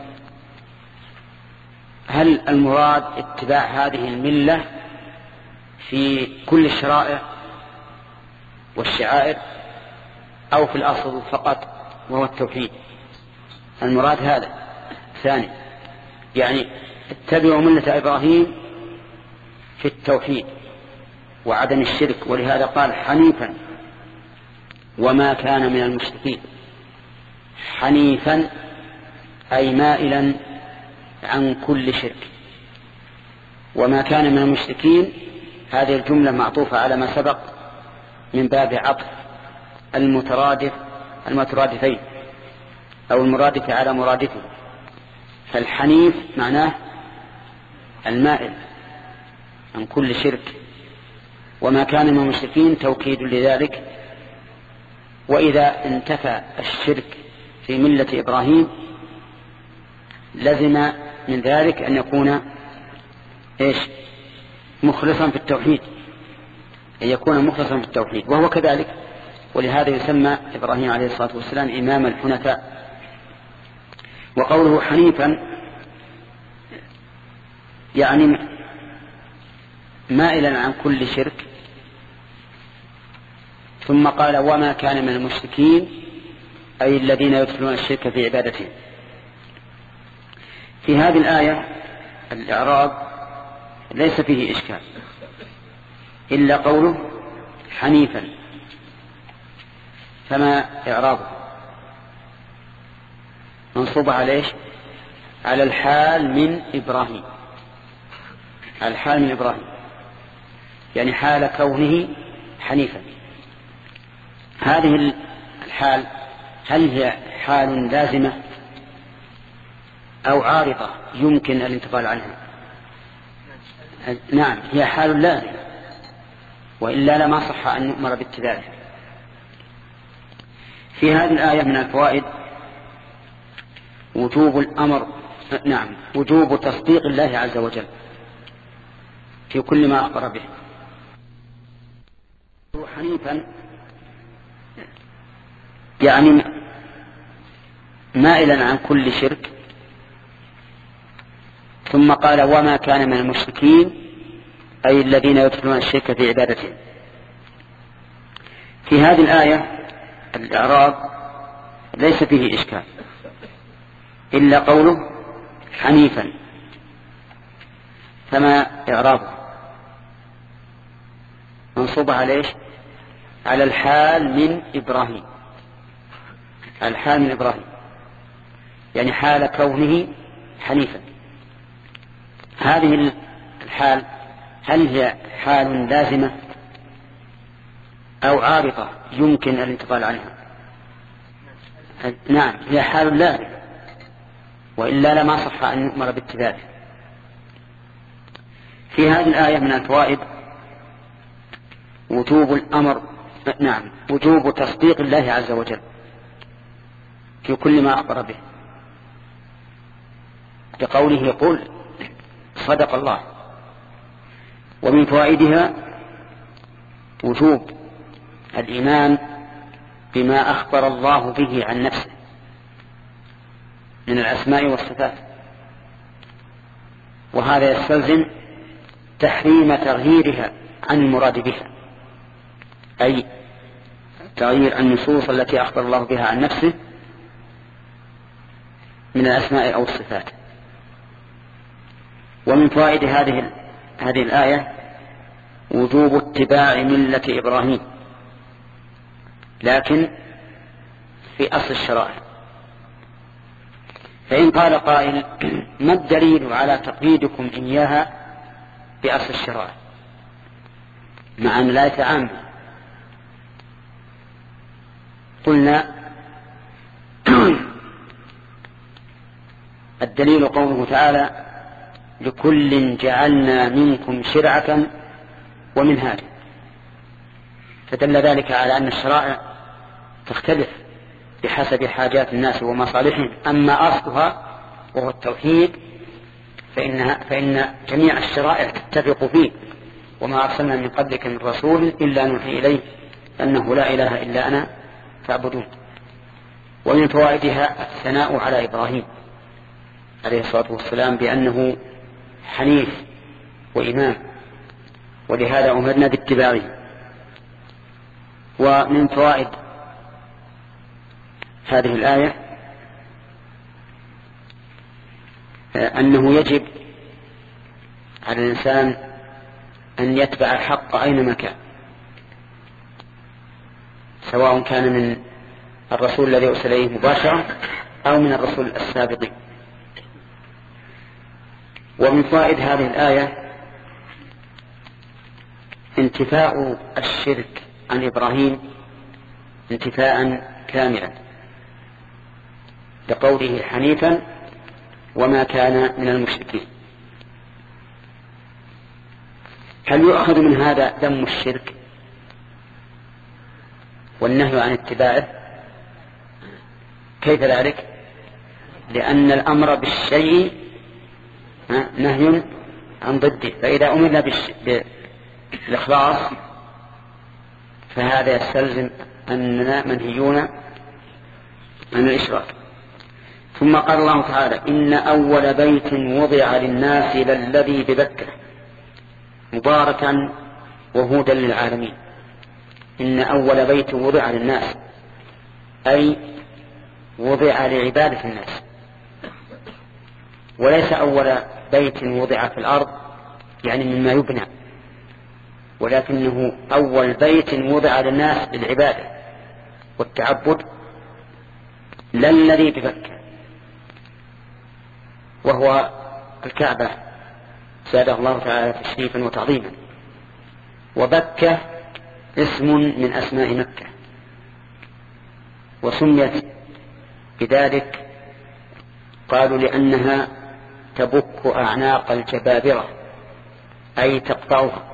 هل المراد اتباع هذه الملة في كل الشرائع والشعائر أو في الأصل فقط وهو التوحيد؟ المراد هذا. ثاني يعني اتبعوا ملة إبراهيم في التوحيد وعدم الشرك، ولهذا قال حنيفا وما كان من المشركين. حنيفا أي مائلا عن كل شرك، وما كان من المشركين هذه الجملة معطوفة على ما سبق من باب عطف المترادف المترادفين أو المرادف على مرادفه. فالحنيف معناه المائل عن كل شرك، وما كان من المشركين توكيد لذلك. وإذا انتفى الشرك في ملة إبراهيم لزم من ذلك أن يكون إيش مخلصا في التوحيد، أن يكون مخلصا في التوحيد، وهو كذلك. ولهذا يسمى إبراهيم عليه الصلاة والسلام إمام الحنفاء. وقوله حنيفا يعني مائلا عن كل شرك، ثم قال وما كان من المشركين أي الذين يدخلون الشرك في عبادتهم. في هذه الآية الإعراب ليس فيه إشكال إلا قوله حنيفا، فما إعرابه؟ منصوب على إيش؟ على الحال من إبراهيم، على الحال من إبراهيم، يعني حال كونه حنيفا. هذه الحال هل هي حال لازمة أو عارضة يمكن الانتقال عنها؟ نعم، هي حال لازمة، وإلا لما صح أن نؤمر باتباعه. في هذه الآية من الفوائد وجوب الأمر، نعم، وجوب تصديق الله عز وجل في كل ما أخبر به. حنيفا يعني مائلا عن كل شرك، ثم قال وما كان من المشركين، أي الذين يدخلون الشرك في عبادته. في هذه الآية الإعراب ليس فيه إشكال إلا قوله حنيفا، فما إعرابه؟ منصوب على إيش؟ على الحال من إبراهيم، الحال من إبراهيم يعني حال كونه حنيفا. هذه الحال هل هي حال لازمة أو عارضة يمكن الانتقال عنها؟ نعم، هي حال لازمة، وإلا لما صح أن نؤمر باتباعه. في هذه الآية من الفوائد وجوب الأمر، نعم، وجوب تصديق الله عز وجل في كل ما أخبر به، لقوله قل صدق الله. ومن فوائدها وجوب الإيمان بما أخبر الله به عن نفسه من الأسماء والصفات، وهذا يستلزم تحريم تغييرها عن المراد بها، أي تغيير النصوص التي أخبر الله بها عن نفسه من الأسماء أو الصفات. ومن فوائد هذه هذه الآية وجوب اتباع ملة إبراهيم، لكن في أصل الشرائع. فإن قال قائل ما الدليل على تقييدكم إياها بأصل الشرائع مع أن لا يتعامل؟ قلنا الدليل قوله تعالى لكل جعلنا منكم شرعة ومنهاجا، فدل ذلك على أن الشرائع تختلف بحسب حاجات الناس ومصالحهم. أما أصلها وهو التوحيد فإنها فإن جميع الشرائع تتفق فيه، وما أرسلنا من قبلك من رسول إلا نوحي إليه أنه لا إله إلا أنا فاعبدون. ومن فوائدها الثناء على إبراهيم عليه الصلاة والسلام بأنه حنيف وإمام، ولهذا أمرنا باتباعه. ومن فوائد هذه الآية أنه يجب على الإنسان أن يتبع الحق أينما كان، سواء كان من الرسول الذي أرسل إليه مباشرة أو من الرسول السابقين. ومن فوائد هذه الآية انتفاء الشرك عن إبراهيم انتفاء كاملا، لقوله حنيفا وما كان من المشركين. هل يؤخذ من هذا ذم الشرك والنهي عن اتباعه؟ كيف ذلك؟ لأن الأمر بالشيء نهي عن ضده، فإذا أمرنا بالإخلاص فهذا يستلزم أننا منهيون عن الإشراك. ثم قال الله تعالى إن أول بيت وضع للناس للذي ببكة مباركا وهدى للعالمين. إن أول بيت وضع للناس أي وضع لعبادة الناس، وليس أول بيت وضع في الأرض يعني مما يبنى، ولكنه أول بيت وضع للناس للعبادة والتعبد، لا الذي بمكة وهو الكعبة زاده الله تعالى تشريفا وتعظيما. وبكة اسم من أسماء مكة، وسميت بذلك قالوا لأنها تبك أعناق الجبابرة أي تقطعها،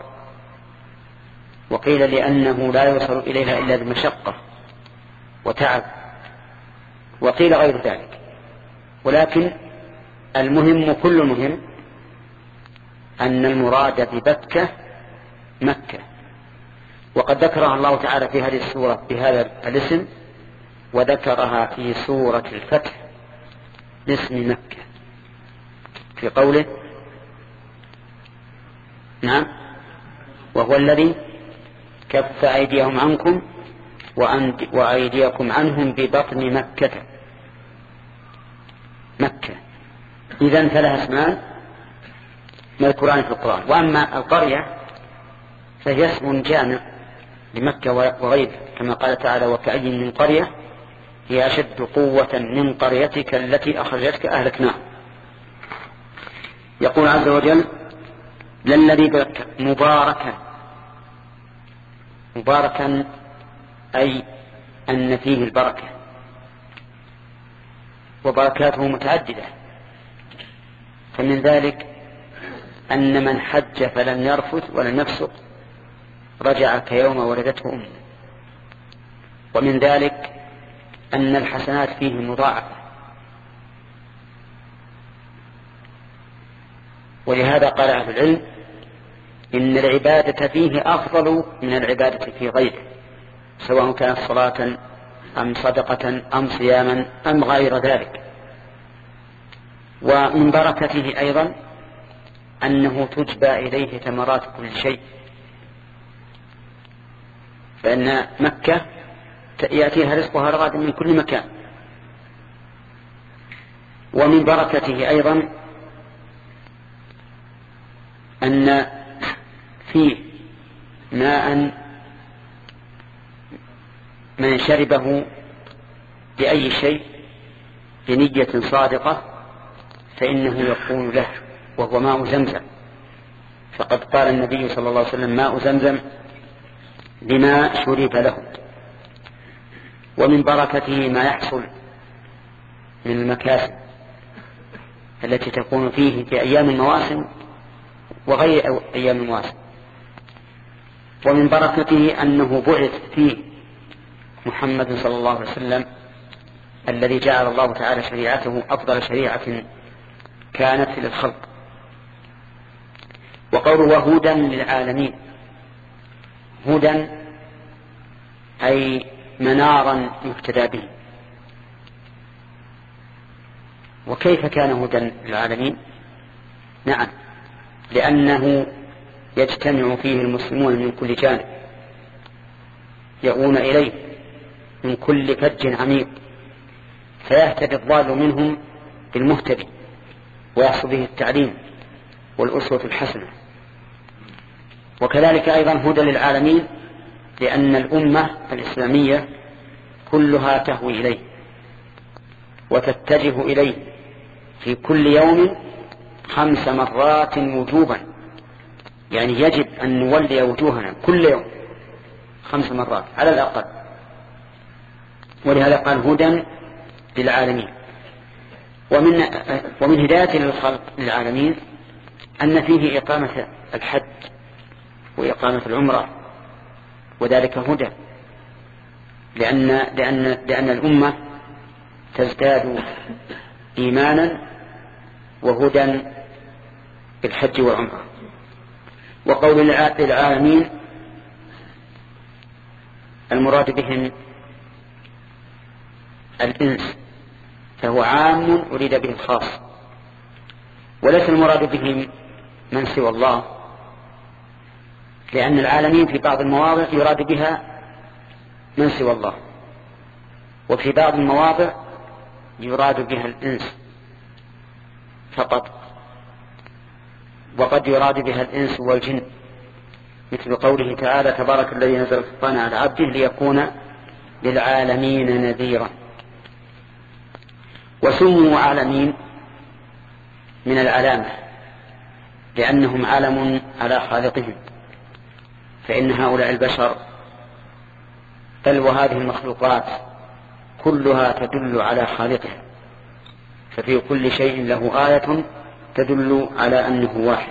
وقيل لأنه لا يوصل إليها إلا بمشقة وتعب، وقيل غير ذلك. ولكن المهم كل المهم أن المراد ببكة مكة، وقد ذكرها الله تعالى في هذه السورة بهذا الاسم، وذكرها في سورة الفتح باسم مكة في قوله نعم وهو الذي كف أيديهم عنكم وأيديكم عنهم ببطن مكة مكة. إذن فلها اسمان مذكوران في القرآن. وأما القرية فهي اسم جامع لمكة وغيرها، كما قال تعالى وكأي من قرية هي أشد قوة من قريتك التي أخرجتك أهلكناها. يقول عز وجل للذي بك مباركا، مباركا أي أن فيه البركة، وبركاته متعددة، فمن ذلك أن من حج فلم يرفث ولم يفسق رجع كيوم ولدته أمه، ومن ذلك أن الحسنات فيه مضاعفة، ولهذا قال أهل العلم إن العبادة فيه أفضل من العبادة في غيره، سواء كانت صلاة أم صدقة أم صياما أم غير ذلك. ومن بركته أيضا أنه تجبى إليه ثمرات كل شيء، فإن مكة يأتيها رزقها رغد من كل مكان. ومن بركته أيضا أن فيه ماء من شربه بأي شيء بنية صادقة فإنه يكون له، وهو ماء زمزم، فقد قال النبي صلى الله عليه وسلم ماء زمزم لما شرب له. ومن بركته ما يحصل من المكاسب التي تكون فيه في أيام المواسم وغير أيام المواسم. ومن بركته أنه بعث فيه محمد صلى الله عليه وسلم الذي جعل الله تعالى شريعته أفضل شريعة كانت للخلق. وقوله هدى للعالمين، هدى أي منارا يهتدى به. وكيف كان هدى للعالمين؟ نعم، لأنه يجتمع فيه المسلمون من كل جانب يؤون إليه من كل فج عميق، فيهتدي الضال منهم بالمهتدي ويحصل به التعليم والأسوة الحسنة. وكذلك أيضا هدى للعالمين لأن الأمة الإسلامية كلها تهوي إليه وتتجه إليه في كل يوم خمس مرات وجوبا، يعني يجب أن نولي وجوهنا كل يوم خمس مرات على الأقل. ولهذا قال هدى للعالمين. ومن, ومن هداية للخلق للعالمين أن فيه إقامة الحج وإقامة العمرة، وذلك هدى، لأن, لأن, لأن الأمة تزداد إيمانا وهدى بالحج والعمرة. وقول العالمين المراد بهم الإنس، فهو عام أريد به الخاص، وليس المراد بهم من سوى الله، لأن العالمين في بعض المواضع يراد بها من سوى الله، وفي بعض المواضع يراد بها الإنس فقط. وقد يراد بها الإنس والجن، مثل قوله تعالى تبارك الذي نزل الفرقان على عبده ليكون للعالمين نذيرا. وسموا عالمين من العلامة لأنهم علم على خالقهم، فإن هؤلاء البشر بل وهذه المخلوقات كلها تدل على خالقها، ففي كل شيء له آية تدل على أنه واحد.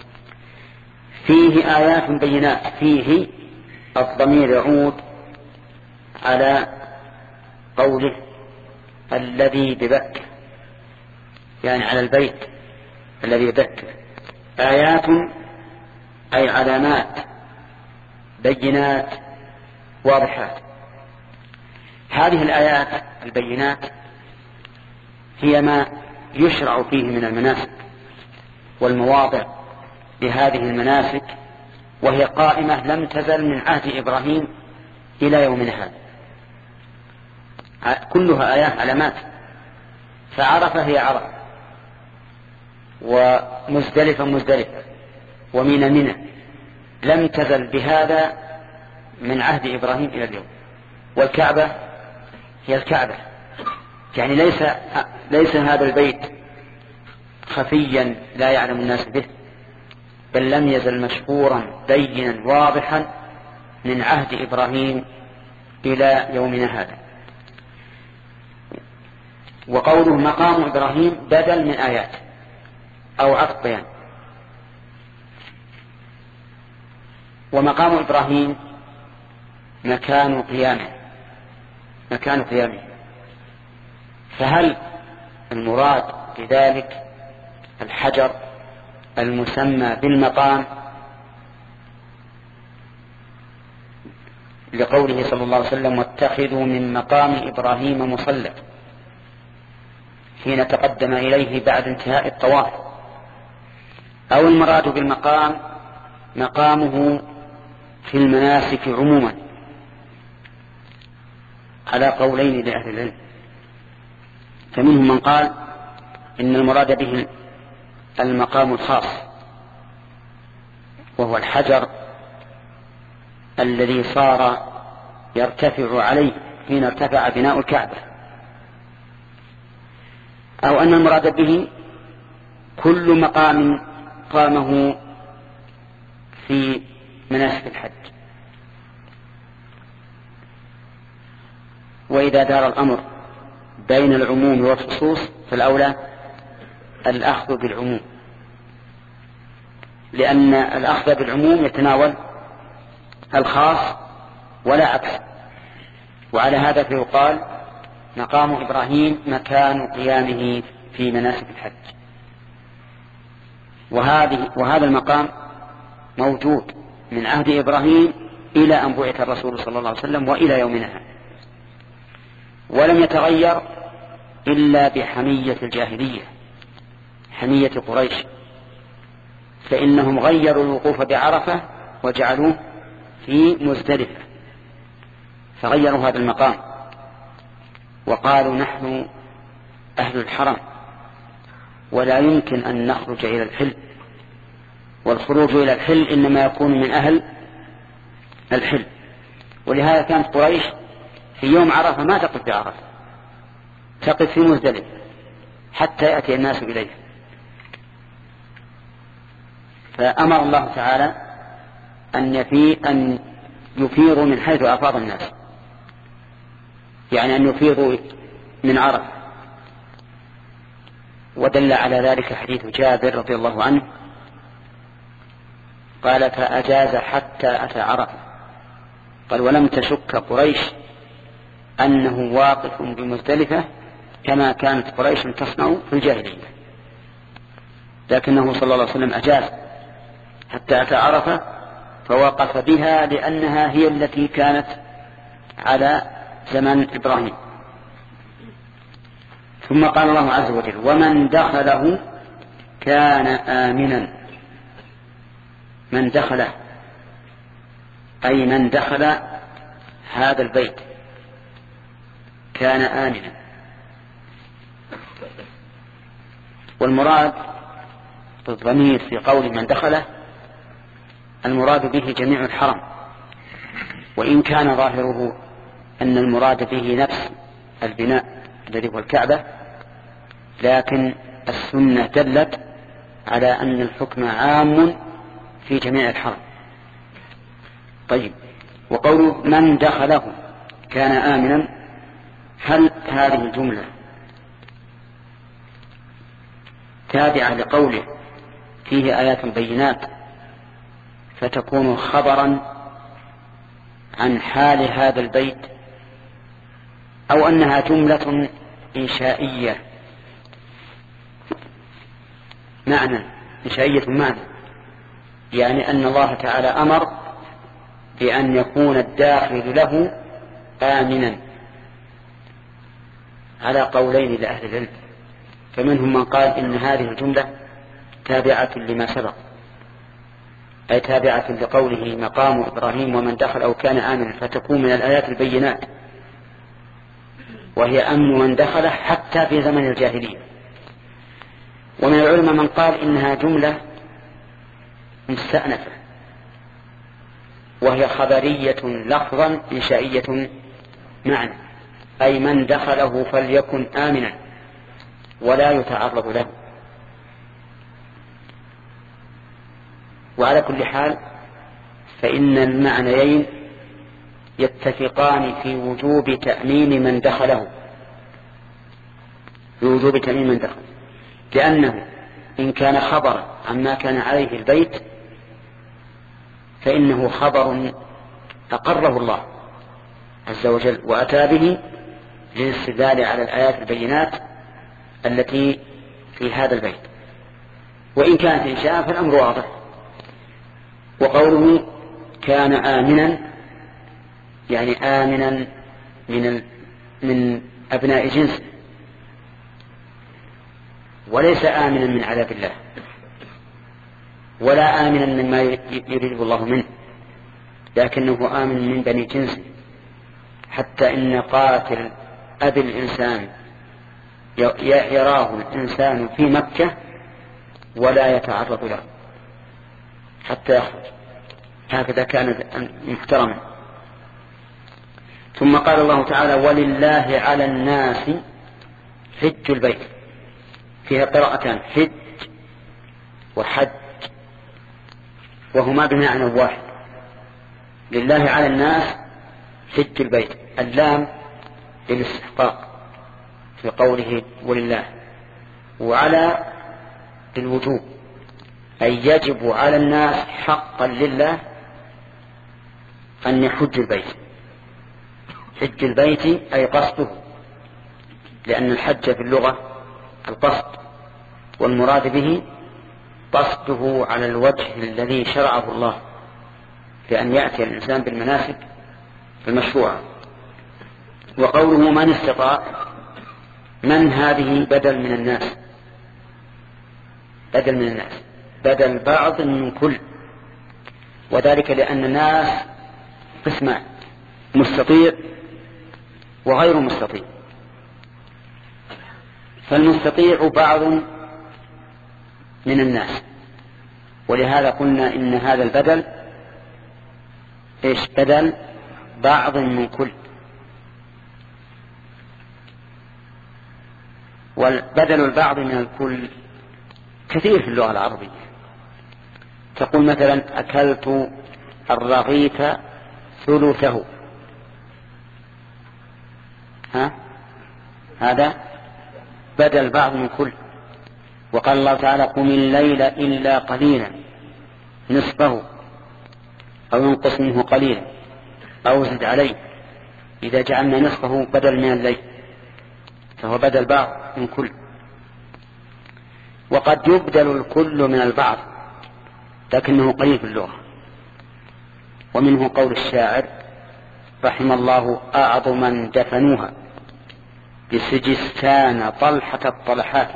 فيه آيات بينات، فيه الضمير يعود على قوله الذي ببكة، يعني على البيت الذي ببكة. آيات أي علامات بينات واضحات. هذه الآيات البينات هي ما يشرع فيه من المناسك والمواضع لهذه المناسك، وهي قائمة لم تزل من عهد إبراهيم إلى يومنا هذا، كلها آيات علامات. فعرفة هي عرفة، ومزدلفة مزدلفة، ومنى منى، لم تزل بهذا من عهد إبراهيم إلى اليوم. والكعبة هي الكعبة، يعني ليس ليس هذا البيت خفيا لا يعلم الناس به، بل لم يزل مشهورا بينا واضحا من عهد إبراهيم إلى يومنا هذا. وقوله مقام إبراهيم بدل من آيات أو عطف بيان. ومقام إبراهيم مكان قيامه مكان قيامه فهل المراد بذلك الحجر المسمى بالمقام لقوله صلى الله عليه وسلم واتخذوا من مقام إبراهيم مصلى حين تقدم إليه بعد انتهاء الطواف، أو المراد بالمقام مقامه في المناسك عموما، على قولين لأهل العلم. فمنهم من قال إن المراد به المقام الخاص، وهو الحجر الذي صار يرتفع عليه حين ارتفع بناء الكعبة، أو أن المراد به كل مقام قامه في مناسك الحج. وإذا دار الأمر بين العموم والخصوص فالأولى الأخذ بالعموم، لأن الأخذ بالعموم يتناول الخاص ولا عكس. وعلى هذا فيقال مقام إبراهيم مكان قيامه في مناسك الحج. وهذه وهذا المقام موجود من عهد إبراهيم إلى أن بعث الرسول صلى الله عليه وسلم وإلى يومنا هذا، ولم يتغير إلا بحمية الجاهلية، حمية قريش، فإنهم غيروا الوقوف بعرفة وجعلوه في مزدلفة، فغيروا هذا المقام وقالوا نحن أهل الحرم ولا يمكن أن نخرج إلى الحل، والخروج إلى الحل إنما يكون من أهل الحل. ولهذا كانت قريش في يوم عرفة ما تقف بعرفة، تقف في مزدلفة حتى يأتي الناس إليه. فأمر الله تعالى أن يفي أن يفيضوا من حيث أفاض الناس، يعني أن يفيضوا من عرفة. ودل على ذلك حديث جابر رضي الله عنه قال فأجاز حتى أتى عرفة، قال ولم تشك قريش أنه واقف بمزدلفة كما كانت قريش تصنع في الجاهلية، لكنه صلى الله عليه وسلم أجاز حتى أتى عرفة فوقف بها لأنها هي التي كانت على زمن إبراهيم. ثم قال الله عز وجل ومن دخله كان آمنا. من دخله أي من دخل هذا البيت كان آمنا. والمراد بالضمير في قول من دخله المراد به جميع الحرم، وإن كان ظاهره أن المراد به نفس البناء الذي هو الكعبة، لكن السنة دلت على أن الحكم عام في جميع الحرم. طيب، وقوله من دخله كان آمنا، هل هذه الجملة تابعة لقوله فيه آيات بينات فتكون خبرا عن حال هذا البيت، أو أنها جملة إنشائية معنى إنشائية معنى، يعني أن الله تعالى أمر بأن يكون الداخل له آمنا، على قولين لأهل العلم. فمنهم من قال إن هذه الجملة تابعة لما سبق، أي تابعة لقوله مقام إبراهيم ومن دخل أو كان آمنا، فتكون من الآيات البينات، وهي أمن من دخله حتى في زمن الجاهلية. ومن العلماء من قال إنها جملة مستأنفة، وهي خبرية لفظا إنشائية معنى، أي من دخله فليكن آمنا ولا يتعرض له. وعلى كل حال فإن المعنيين يتفقان في وجوب تأمين من دخله، في وجوب تأمين من دخل، لأنه إن كان خبرا عما كان عليه البيت فإنه خبر أقره الله عز وجل وأتى به للاستدلال على الآيات البينات التي في هذا البيت. وإن كانت إنشاء فالأمر واضح. وقوله كان آمنا يعني آمنا من من أبناء جنسه، وليس آمنا من عذاب الله، ولا آمنا مما يريد الله منه، لكنه آمن من بني جنسه، حتى إن قاتل أبي الإنسان يراه الإنسان في مكة ولا يتعرض له حتى يخرج، هكذا كان محترما. ثم قال الله تعالى ولله على الناس حج البيت، فيها قراءتان حج وحج، وهما بمعنى واحد. لله على الناس حج البيت، اللام للاستحقاق في قوله ولله، وعلى للوجوب، أي يجب على الناس حقا لله أن يحج البيت. حج البيت أي قصده، لأن الحج في اللغة القصد، والمراد به قصده على الوجه الذي شرعه الله، لأن يأتي الإنسان بالمناسك المشروعة. وقوله من استطاع، من هذه بدل من الناس، بدل من الناس، بدل بعض من كل، وذلك لأن الناس قسمان، مستطيع وغير مستطيع. فالمستطيع بعض من الناس، ولهذا قلنا إن هذا البدل إيش؟ بدل بعض من كل. والبدل البعض من الكل كثير في اللغة العربية. تقول مثلا أكلت الرغيف ثلثه، ها؟ هذا بدل بعض من كل. وقال الله تعالى قم الليل إلا قليلا نصفه أو ينقص منه قليلا أو زد عليه، إذا جعلنا نصفه بدل من الليل فهو بدل بعض من كل. وقد يبدل الكل من البعض لكنه قليل في اللغة. ومنه قول الشاعر رحم الله أعظما دفنوها بسجستان طلحة الطلحات،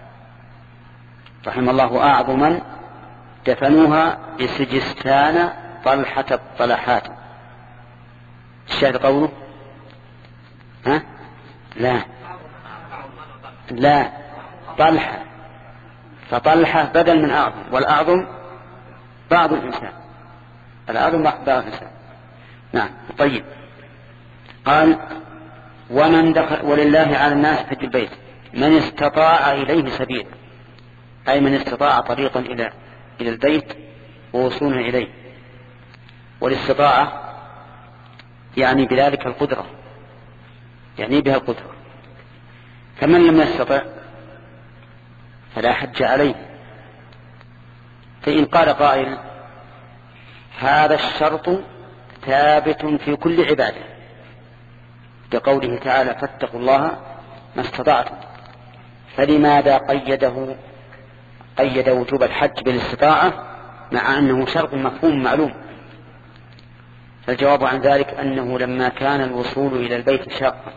رحم الله أعظما دفنوها بسجستان طلحة الطلحات. الشاهد قوله ها؟ لا لا طلحة فطلحة بدل من أعظم، والأعظم بعض الإنسان، الأعظم بعض الإنسان. نعم. طيب، قال ومن دخل ولله على الناس حج البيت من استطاع إليه سبيل، أي من استطاع طريقا إلى إلى البيت ووصولا إليه. والاستطاعة يعني بذلك القدرة، يعني بها القدرة. فمن لم يستطع فلا حج عليه. فإن قال قائل هذا الشرط ثابت في كل عبادة بقوله تعالى فاتقوا الله ما استطعتم، فلماذا قيده قيد وجوب الحج بالاستطاعة مع أنه شرط مفهوم معلوم؟ فالجواب عن ذلك أنه لما كان الوصول إلى البيت شاقا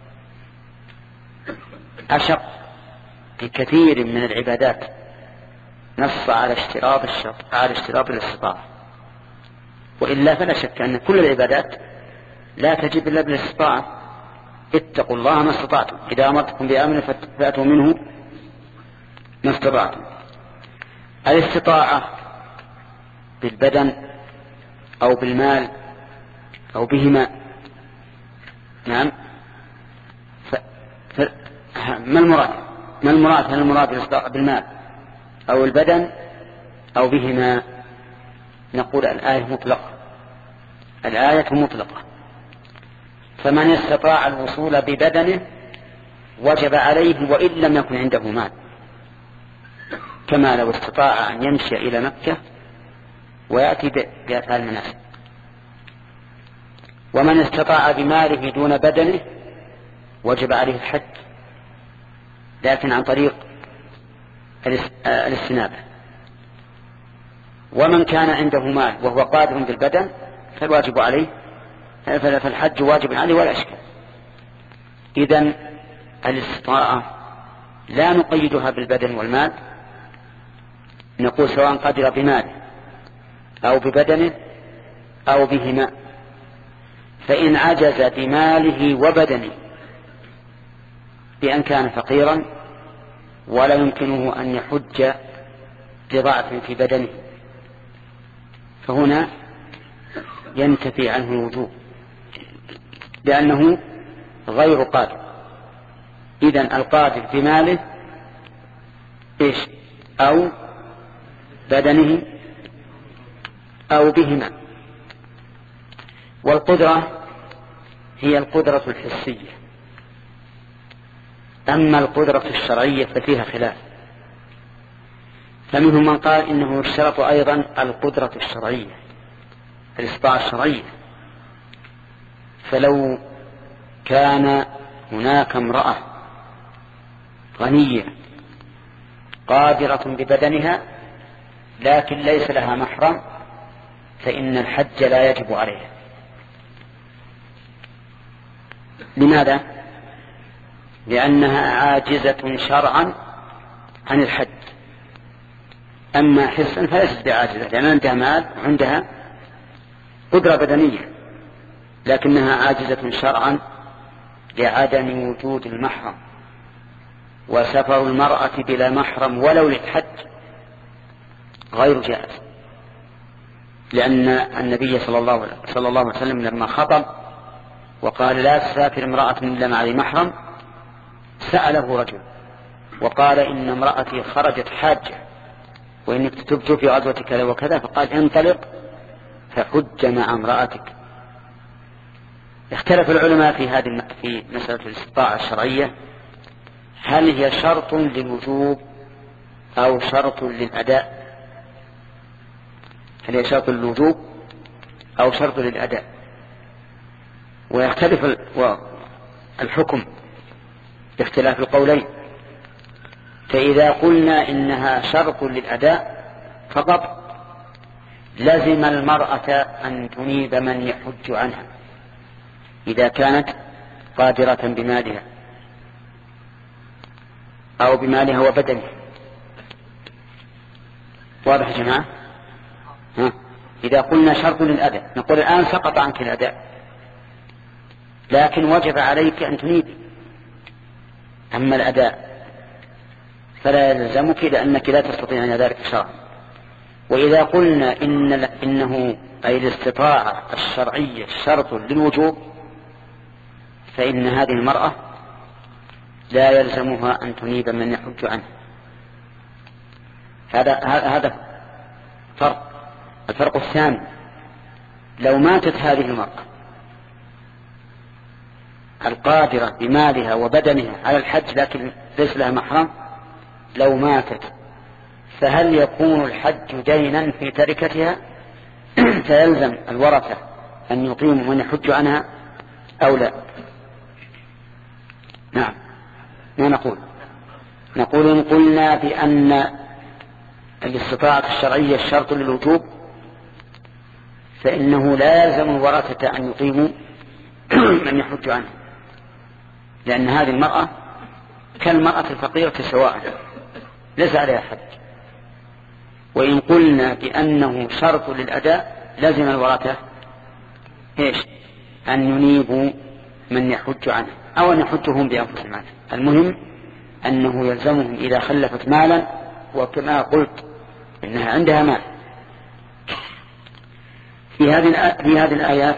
أشق في كثير من العبادات نص على اشتراط الشرط على اشتراط الاستطاعة. وإلا فلا شك أن كل العبادات لا تجب إلا بالاستطاعة. اتقوا الله ما استطعتم، إذا أمرتكم بأمر فأتوا منه ما استطعتم. الاستطاعة بالبدن أو بالمال أو بهما. نعم. ف... ف... ما المراد ما المراد هل المراد بالاستطاعة بالمال أو البدن أو بهما؟ نقول الآية مطلقة، الآية مطلقة. فمن استطاع الوصول ببدنه وجب عليه وإن لم يكن عنده مال، كما لو استطاع أن يمشي إلى مكة ويأتي بأفعال المناسك. ومن استطاع بماله دون بدنه وجب عليه الحج، لكن عن طريق الاستنابة. ومن كان عنده مال وهو قادر بالبدن فالواجب عليه فالحج واجب عليه ولا أشكال. إذن الاستطاعة لا نقيدها بالبدن والمال، نقول سواء قدر بماله أو ببدنه أو بهما. فإن عجز بماله وبدنه بأن كان فقيرا ولا يمكنه أن يحج بضعف في بدنه فهنا ينتفي عنه الوجوب لأنه غير قادر. إذن القادر بماله إيش أو بدنه أو بهما. والقدرة هي القدرة الحسية، أما القدرة الشرعية ففيها خلاف. فمنهم من قال إنه يشترط أيضا القدرة الشرعية الاستطاعة الشرعية. فلو كان هناك امرأة غنية قادرة ببدنها لكن ليس لها محرم فإن الحج لا يجب عليها. لماذا؟ لأنها عاجزة شرعا عن الحج. أما حسا فليست بعاجزة لأن عندها مال وعندها قدرة بدنية، لكنها عاجزة شرعا لعدم وجود المحرم. وسفر المرأة بلا محرم ولو للحج غير جائز، لأن النبي صلى الله صلى الله عليه وسلم لما خطب وقال لا تسافر امرأة إلا مع ذي محرم سأله رجل وقال إن امرأتي خرجت حاجة وإنك تبت في غزوة كذا وكذا، فقال انطلق فحج مع امرأتك. اختلف العلماء في هذه في مسألة الاستطاعة الشرعية، هل هي شرط للوجوب أو شرط للأداء؟ هل هي شرط للوجوب أو شرط للأداء؟ ويختلف الحكم باختلاف القولين. فإذا قلنا إنها شرط للأداء فقط لزم المرأة أن تنيب من يحج عنها إذا كانت قادرة بمالها أو بمالها وبدنها. واضح يا جماعة؟ ها؟ إذا قلنا شرط للأداء نقول الآن سقط عنك الأداء لكن وجب عليك أن تنيب. أما الأداء فلا يلزمك لأنك لا تستطيع ذلك شرعا. وإذا قلنا إن إنه أي الاستطاعة الشرعية شرط للوجوب فإن هذه المرأة لا يلزمها أن تنيب من يحج عنه. هذا هذا فرق. الفرق الثاني لو ماتت هذه المرأة القادرة بمالها وبدنها على الحج لكن ليس لها محرم، لو ماتت فهل يكون الحج دينا في تركتها فيلزم الورثة أن يقيموا من يحج عنها أو لا؟ نعم. ما نقول نقول إن قلنا بأن الاستطاعة الشرعية الشرط للوجوب فإنه لا يلزم الورثة أن يقيموا من يحج عنه، لأن هذه المرأة كالمرأة الفقيرة سواء ليس عليها حج. وإن قلنا بأنه شرط للأداء لازم الورثة إيش؟ أن ينيبوا من يحج عنه أو أن يحجهم بأنفسهم عنه. المهم أنه يلزمهم إذا خلفت مالا، وكما قلت إنها عندها مال. في هذه في هذه الآيات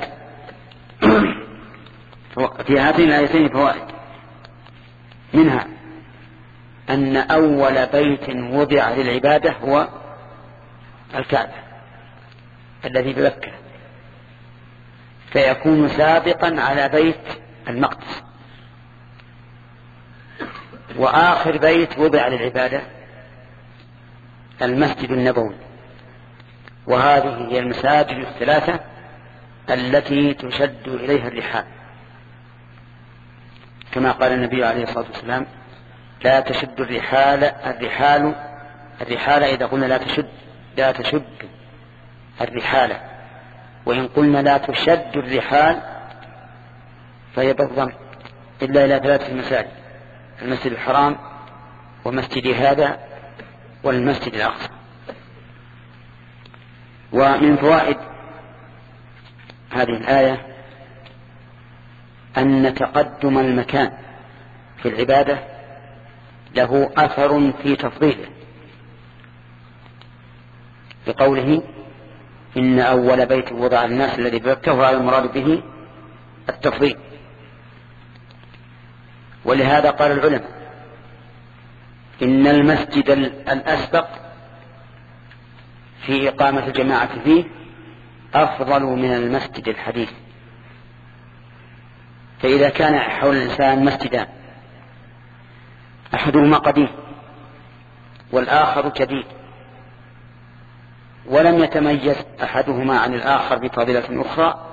في هذين الآيتين فوائد، منها أن أول بيت وضع للعبادة هو الكعبة الذي بمكة، فيكون سابقا على بيت المقدس. وآخر بيت وضع للعبادة المسجد النبوي، وهذه هي المساجد الثلاثة التي تشد إليها الرحال، كما قال النبي عليه الصلاة والسلام لا تشد الرحال الرحال الرحال إذا قلنا لا تشد لا تشد الرحال، وإن قلنا لا تشد الرحال فهي بالضم إلا إلى ثلاثة مساجد: المسجد الحرام ومسجد هذا والمسجد الأقصى. ومن فوائد هذه الآية أن تقدم المكان في العبادة له أثر في تفضيله، بقوله إن أول بيت وضع الناس الذي بمكة، على المراد به التفضيل. ولهذا قال العلماء إن المسجد الأسبق في إقامة الجماعة فيه أفضل من المسجد الحديث. فإذا كان حول الإنسان مسجدان أحدهما قديم والآخر جديد ولم يتميز أحدهما عن الآخر بفضيلة أخرى،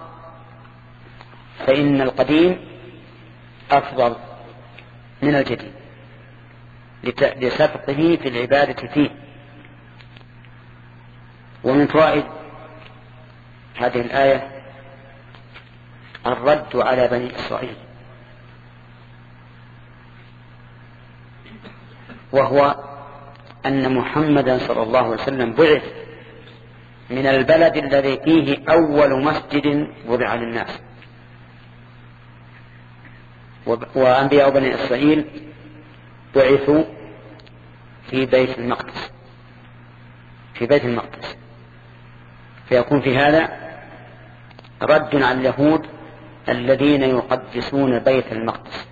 فإن القديم أفضل من الجديد لسبقه في العبادة فيه. ومن فوائد هذه الآية الرد على بني إسرائيل، وهو أن محمدا صلى الله عليه وسلم بعث من البلد الذي فيه أول مسجد وضع للناس، وأنبياء بني إسرائيل بعثوا في بيت المقدس في بيت المقدس فيكون في هذا رد على اليهود الذين يقدسون بيت المقدس،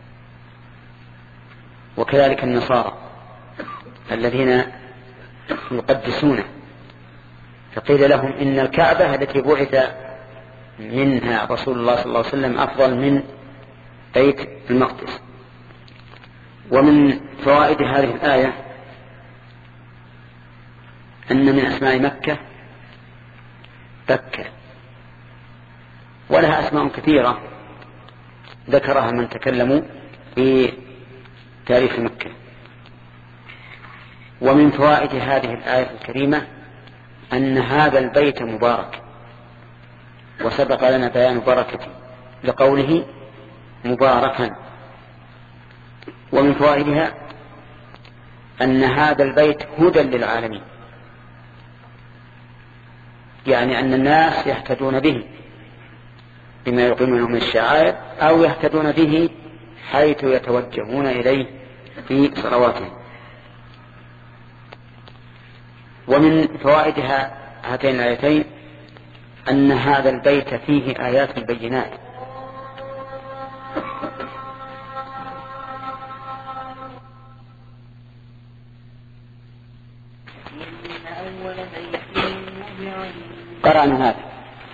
وكذلك النصارى الذين يقدسونه، فقيل لهم إن الكعبة التي بعث منها رسول الله صلى الله عليه وسلم أفضل من بيت المقدس. ومن فوائد هذه الآية أن من أسماء مكة بكة، ولها أسماء كثيرة ذكرها من تكلموا في تاريخ مكة. ومن فوائد هذه الآية الكريمة أن هذا البيت مبارك، وسبق لنا بيان بركته لقوله مباركا. ومن فوائدها أن هذا البيت هدى للعالمين، يعني أن الناس يهتدون به بما يقيمونه من الشعائر، أو يهتدون به حيث يتوجهون إليه في صلواتهم. ومن فوائدها هاتين الآيتين أن هذا البيت فيه آيات بينات، قرأنا هذا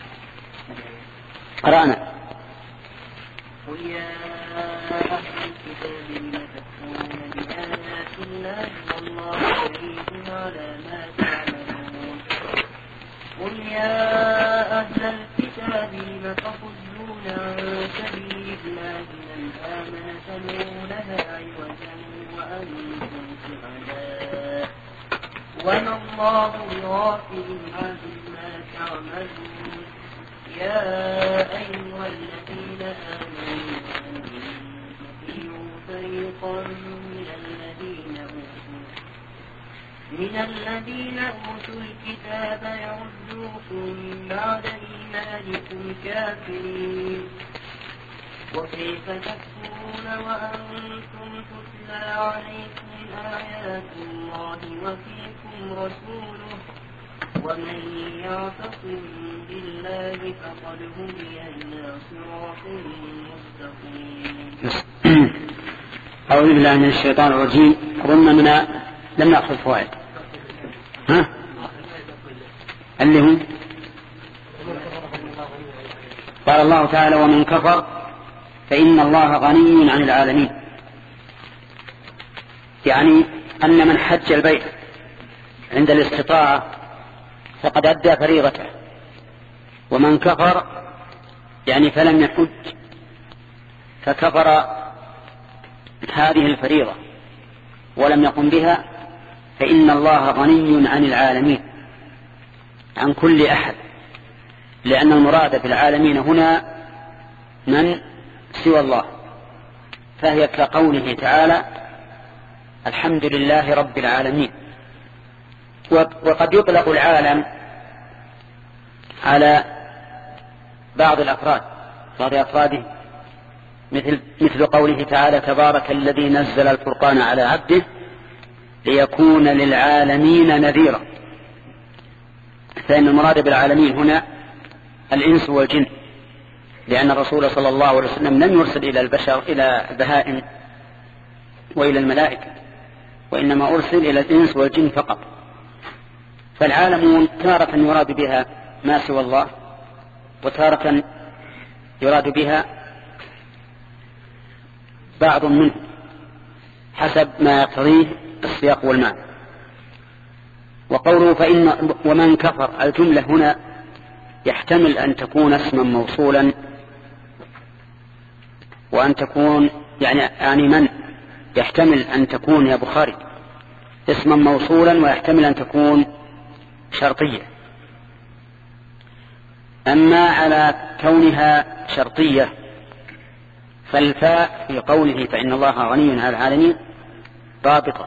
قرأنا قل يا أهل الكتاب لم تكفرون بآيات الله والله شهيد على ما تعملون. قل يا أهل الكتاب لم تصدون عن سبيل الله من آمن تبغونها عوجا وأنتم شهداء وما الله بغافل عما تعملون. يا أيها الذين آمنوا أطيعوا فريقا من الذين أوتوا من الذين أوتوا الكتاب يردوكم بعد إيمانكم كافرين. وكيف تكفرون وأنتم تتلى عليكم آيات الله وفيكم رسوله ومن يعتصم بالله فقد هدي إلى صراط مستقيم. أعوذ بالله من الشيطان الرجيم. أظن من لم نأخذ فوائد. ها اللي هم قال الله تعالى ومن كفر فإن الله غني عن العالمين، يعني أن من حج البيت عند الاستطاعة فقد أدى فريضته، ومن كفر يعني فلم يحج فكفر هذه الفريضة ولم يقم بها فإن الله غني عن العالمين، عن كل أحد، لأن المراد بالعالمين هنا من سوى الله، فهي كقوله تعالى الحمد لله رب العالمين. وقد يطلق العالم على بعض الأفراد بعض أفراده مثل, مثل قوله تعالى تبارك الذي نزل الفرقان على عبده ليكون للعالمين نذيرا، فإن المراد بالعالمين هنا الإنس والجن، لأن الرسول صلى الله عليه وسلم لم يرسل إلى البشر إلى البهائم وإلى الملائكة، وإنما أرسل إلى الإنس والجن فقط. فالعالمون تارة يراد بها ما سوى الله، وتارة يراد بها بعض منه حسب ما يقتضيه السياق والمعنى. وقوله فإن ومن كفر الجملة هنا يحتمل أن تكون اسما موصولا وأن تكون يعني يعني من يحتمل أن تكون يا بخاري اسما موصولا ويحتمل أن تكون شرطية. أما على كونها شرطية فالفاء في قوله فإن الله غني عن العالمين ضابطة،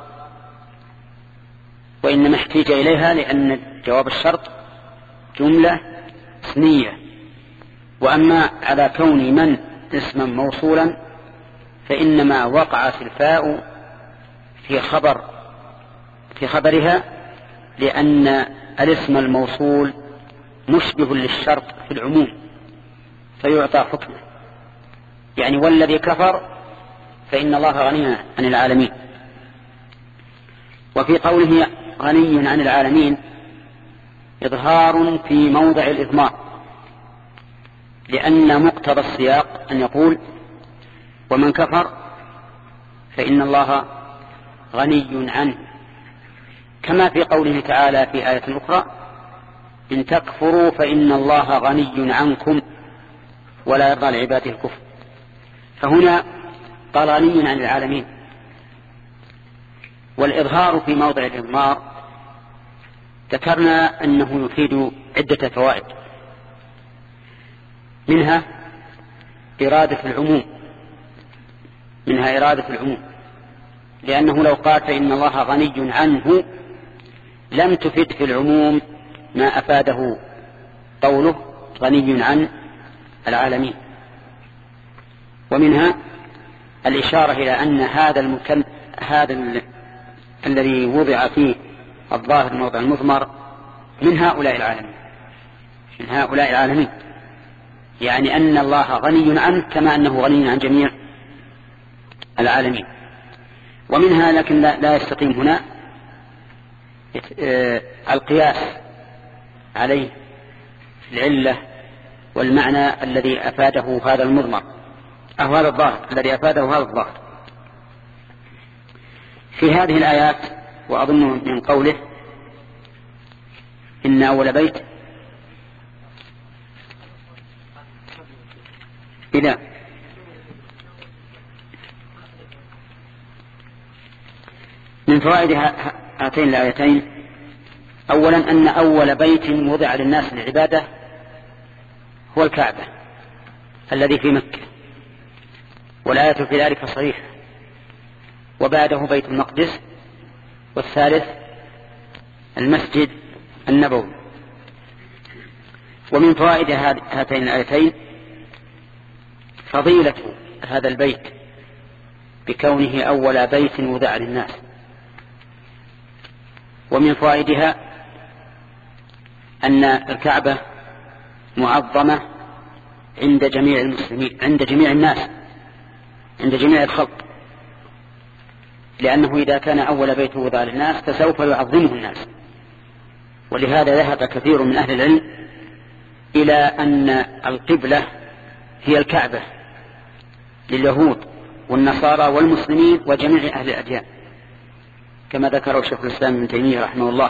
وإنما احتاج إليها لأن جواب الشرط جملة اسمية. وأما على كون من اسما موصولا فإنما وقعت الفاء في خبر في خبرها، لأن الاسم الموصول مشبه للشرط في العموم فيعطى حكمه، يعني والذي كفر فإن الله غني عن العالمين. وفي قوله غني عن العالمين إظهار في موضع الإضمار، لأن مقتضى السياق أن يقول ومن كفر فإن الله غني عنه، كما في قوله تعالى في آية أخرى إن تكفروا فإن الله غني عنكم ولا يرضى لعباده الكفر. فهنا قال غني عن العالمين. والإظهار في موضع الإضمار ذكرنا أنه يفيد عدة فوائد، منها إرادة العموم منها إرادة العموم لأنه لو قال فإن الله غني عنه لم تفد في العموم ما أفاده قوله غني عن العالمين. ومنها الإشارة إلى أن هذا المكن هذا ال... الذي وضع فيه الظاهر موضع المضمر من هؤلاء العالمين من هؤلاء العالمين يعني أن الله غني عنه كما أنه غني عن جميع العالمين. ومنها لكن لا يستقيم هنا القياس عليه في العلة والمعنى الذي أفاده هذا المضمر أو هذا الظاهر الذي أفاده هذا الظاهر في هذه الآيات. وأظن من قوله إن أول بيت إذا من فوائد هاتين الآيتين أولا أن أول بيت وضع للناس للعبادة هو الكعبة الذي في مكة، والآية في ذلك صريحة. وبعده بيت المقدس، والثالث المسجد النبوي. ومن فوائد هاتين الآيتين فضيلة هذا البيت بكونه أول بيت وضع للناس. ومن فوائدها أن الكعبة معظمة عند جميع المسلمين عند جميع الناس عند جميع الخلق، لأنه إذا كان أول بيت وضع للناس فسوف يعظمه الناس. ولهذا ذهب كثير من أهل العلم إلى أن القبلة هي الكعبة لليهود والنصارى والمسلمين وجميع أهل الأديان، كما ذكره شيخ الإسلام ابن تيمية رحمه الله.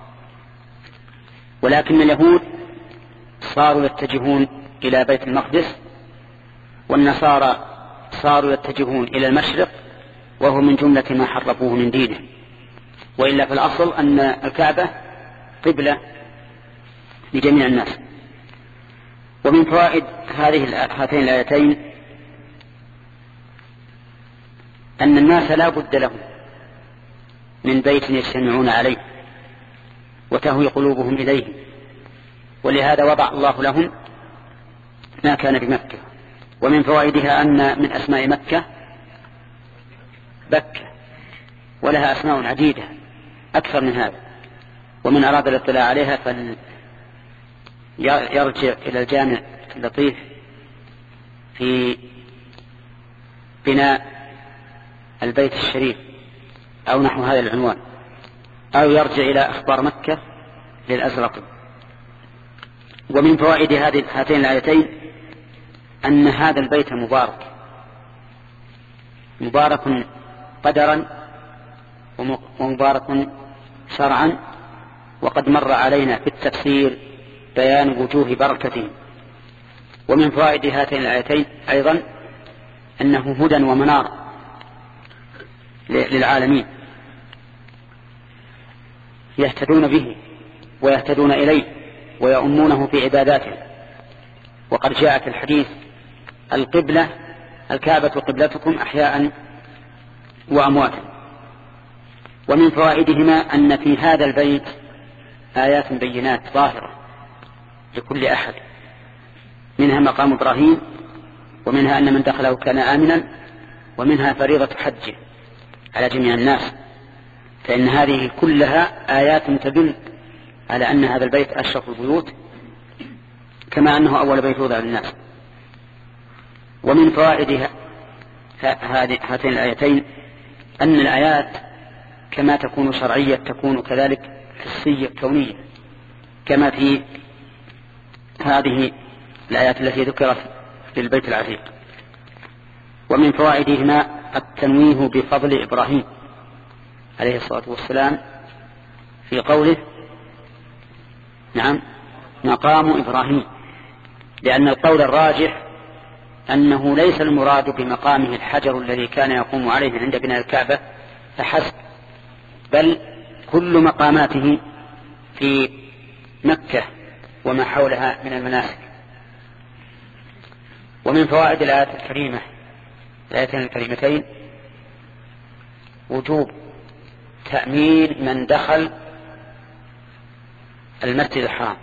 ولكن اليهود صاروا يتجهون إلى بيت المقدس، والنصارى صاروا يتجهون إلى المشرق، وهو من جملة ما حرفوه من دينه. وإلا في الأصل أن الكعبة قبلة لجميع الناس. ومن فوائد هذه هاتين الآيتين أن الناس لا بد لهم من بيت يجتمعون عليه وتهوي قلوبهم إليه، ولهذا وضع الله لهم ما كان بمكة. ومن فوائدها أن من أسماء مكة بكة، ولها أسماء عديدة أكثر من هذا، ومن أراد الاطلاع عليها فليرجع إلى الجامع اللطيف في بناء البيت الشريف أو نحو هذا العنوان، أو يرجع إلى أخبار مكة للأزرق. ومن فوائد هاتين الآيتين أن هذا البيت مبارك مبارك قدرا ومبارك شرعا، وقد مر علينا في التفسير بيان وجوه بركته. ومن فوائد هاتين الآيتين أيضا أنه هدى ومنار للعالمين يهتدون به ويهتدون إليه ويؤمونه في عباداته. وقد جاء في الحديث القبلة الكعبة قبلتكم أحياء وأمواتا. ومن فوائدهما أن في هذا البيت آيات بينات ظاهرة لكل أحد، منها مقام إبراهيم، ومنها أن من دخله كان آمنا، ومنها فريضة حجه على جميع الناس. فإن هذه كلها آيات تدل على أن هذا البيت أشرف البيوت كما أنه أول بيت وضع للناس. ومن فوائد هاتين الآيتين أن الآيات كما تكون شرعية تكون كذلك حسية كونية، كما في هذه الآيات التي ذكرت في البيت العتيق. ومن فوائدهما التنويه بفضل إبراهيم عليه الصلاة والسلام في قوله نعم مقام إبراهيم، لأن القول الراجح أنه ليس المراد بمقامه الحجر الذي كان يقوم عليه عند بناء الكعبة فحسب، بل كل مقاماته في مكة وما حولها من المناسك. ومن فوائد الآيات الكريمة الآيتين الكريمتين وجوب تأمين من دخل المسجد الحرام،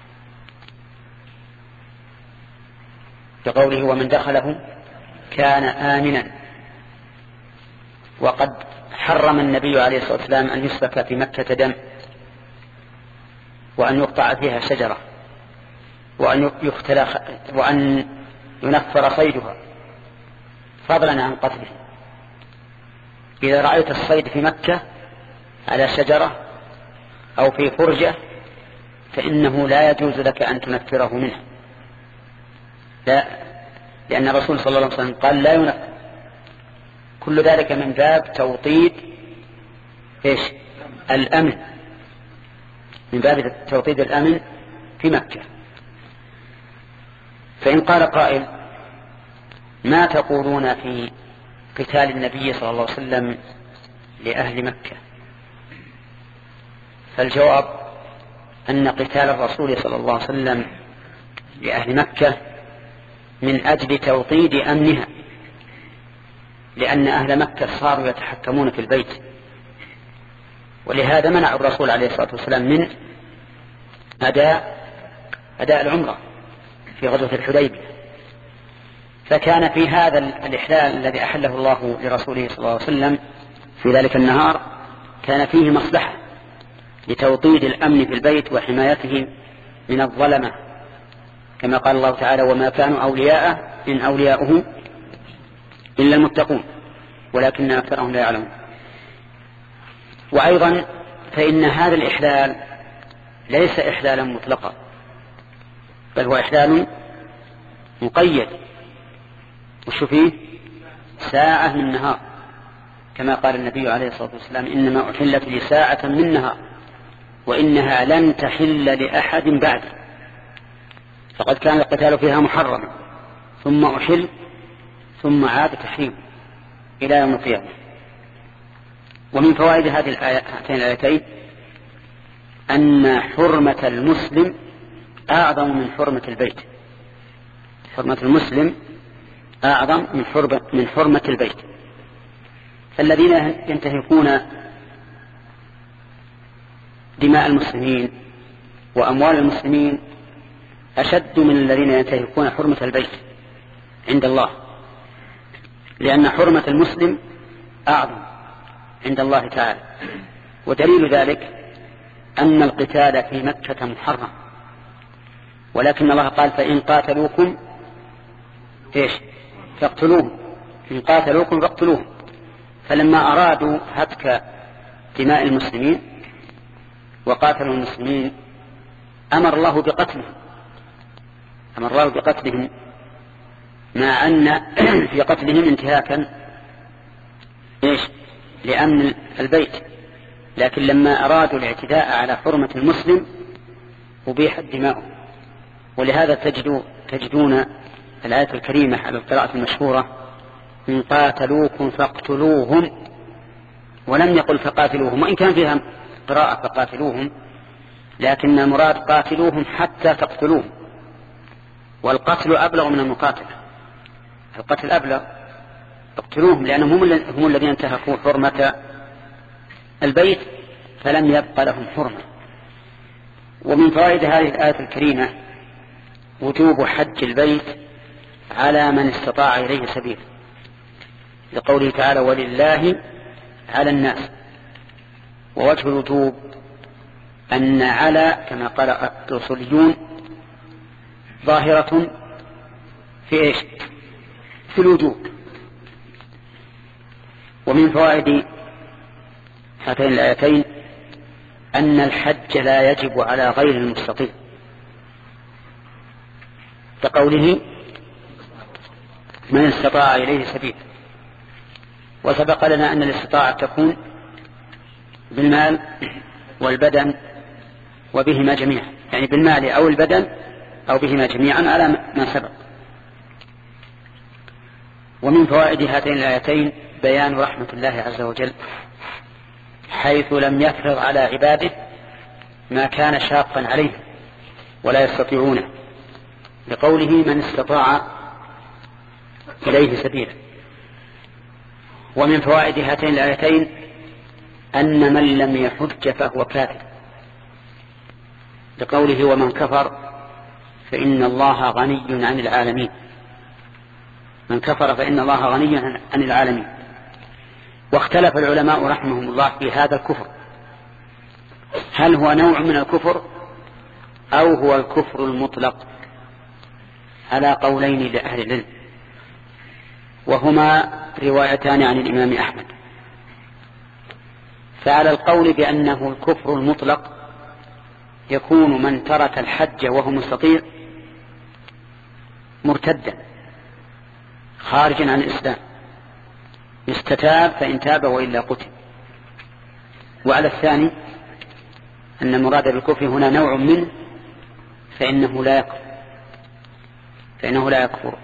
بقوله ومن دخله كان آمنا. وقد حرم النبي عليه الصلاة والسلام أن يسفك في مكة دم وأن يقطع فيها شجرة وأن يقتل وأن ينفر صيدها فضلا عن قتله. إذا رأيت الصيد في مكة على شجرة أو في فرجة فإنه لا يجوز لك أن تنفره منه، لا، لأن الرسول صلى الله عليه وسلم قال لا ينفر. كل ذلك من باب توطيد إيش؟ الأمن، من باب توطيد الأمن في مكة. فإن قال قائل ما تقولون في قتال النبي صلى الله عليه وسلم لأهل مكة؟ فالجواب أن قتال الرسول صلى الله عليه وسلم لأهل مكة من أجل توطيد أمنها، لأن أهل مكة صاروا يتحكمون في البيت، ولهذا منع الرسول عليه الصلاة والسلام من أداء أداء العمرة في غزوة الحديبية. فكان في هذا الإحلال الذي أحله الله لرسوله صلى الله عليه وسلم في ذلك النهار كان فيه مصلحة لتوطيد الأمن في البيت وحمايته من الظلمة، كما قال الله تعالى وما كانوا أولياءه إن أولياؤه إلا المتقون ولكن أكثرهم لا يعلمون. وأيضا فإن هذا الإحلال ليس إحلالا مطلقا، بل هو إحلال مقيد، وش فيه؟ ساعة من نهار، كما قال النبي عليه الصلاة والسلام إنما أحلت لي ساعة من نهار وإنها لن تحل لأحد بعد. فقد كان القتال فيها محرما ثم أحل ثم عاد تحريم إلى يوم القيامة. ومن فوائد هذه هاتين الآيتين أن حرمة المسلم أعظم من حرمة البيت. حرمة المسلم أعظم من حرمة, من حرمة البيت. فالذين ينتهكون دماء المسلمين وأموال المسلمين أشد من الذين ينتهكون حرمة البيت عند الله، لأن حرمة المسلم أعظم عند الله تعالى. ودليل ذلك أن القتال في مكة محرم، ولكن الله قال فإن قاتلوكم إيش؟ فاقتلوهم، إن قاتلوكم فاقتلوهم. فلما أرادوا هتك دماء المسلمين وقاتلوا المسلمين أمر الله بقتلهم، أمر الله بقتلهم مع أن في قتلهم انتهاكا إيش؟ لأمن البيت. لكن لما أرادوا الاعتداء على حرمة المسلم أبيحت دماؤه. ولهذا تجدوا تجدون الآية الكريمة على القراءة المشهورة إن قاتلوكم فاقتلوهم، ولم يقل فقاتلوهم، وإن كان فيها قراءة فقاتلوهم، لكن المراد قاتلوهم حتى تقتلوهم. والقتل أبلغ من المقاتلة، القتل أبلغ، اقتلوهم لأنهم هم الذين انتهكوا حرمة البيت فلم يبقى لهم حرمة. ومن فوائد هذه الآية الكريمة وجوب حج البيت على من استطاع إليه سبيل، لقوله تعالى ولله على الناس. ووجه الوجوب أن على كما قال الأصوليون ظاهرة في إيش؟ في الوجوب. ومن فوائد هاتين الآيتين أن الحج لا يجب على غير المستطيع، كقوله من استطاع إليه سبيل. وسبق لنا أن الاستطاعة تكون بالمال والبدن وبهما جميعا، يعني بالمال أو البدن أو بهما جميعا على ما سبق. ومن فوائد هاتين الآيتين بيان رحمة الله عز وجل، حيث لم يفرض على عباده ما كان شاقا عليه ولا يستطيعونه، لقوله من استطاع إليه سبيلا. ومن فوائد هاتين الآيتين أن من لم يحج فهو كافر، لقوله ومن كفر فإن الله غني عن العالمين. من كفر فإن الله غني عن العالمين. واختلف العلماء رحمهم الله في هذا الكفر، هل هو نوع من الكفر أو هو الكفر المطلق، على قولين لأهل العلم، وهما روايتان عن الإمام أحمد. فعلى القول بأنه الكفر المطلق يكون من ترك الحج وهو مستطيع مرتدا خارجا عن الإسلام، يستتاب فإن تاب وإلا قتل. وعلى الثاني أن المراد بالكفر هنا نوع منه فإنه لا يكفر فإنه لا يكفر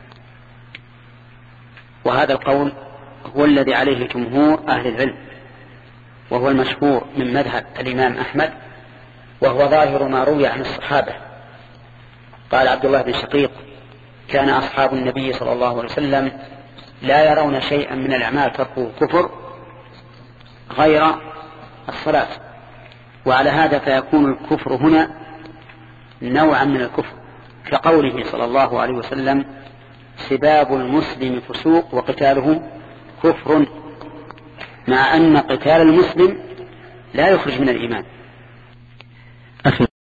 وهذا القول هو الذي عليه جمهور أهل العلم، وهو المشهور من مذهب الإمام أحمد، وهو ظاهر ما روي عن الصحابة. قال عبد الله بن شقيق: كان أصحاب النبي صلى الله عليه وسلم لا يرون شيئا من الأعمال تركه كفر غير الصلاة. وعلى هذا فيكون الكفر هنا نوعا من الكفر، كقوله صلى الله عليه وسلم: سباب المسلم فسوق وقتاله كفر، مع أن قتال المسلم لا يخرج من الإيمان،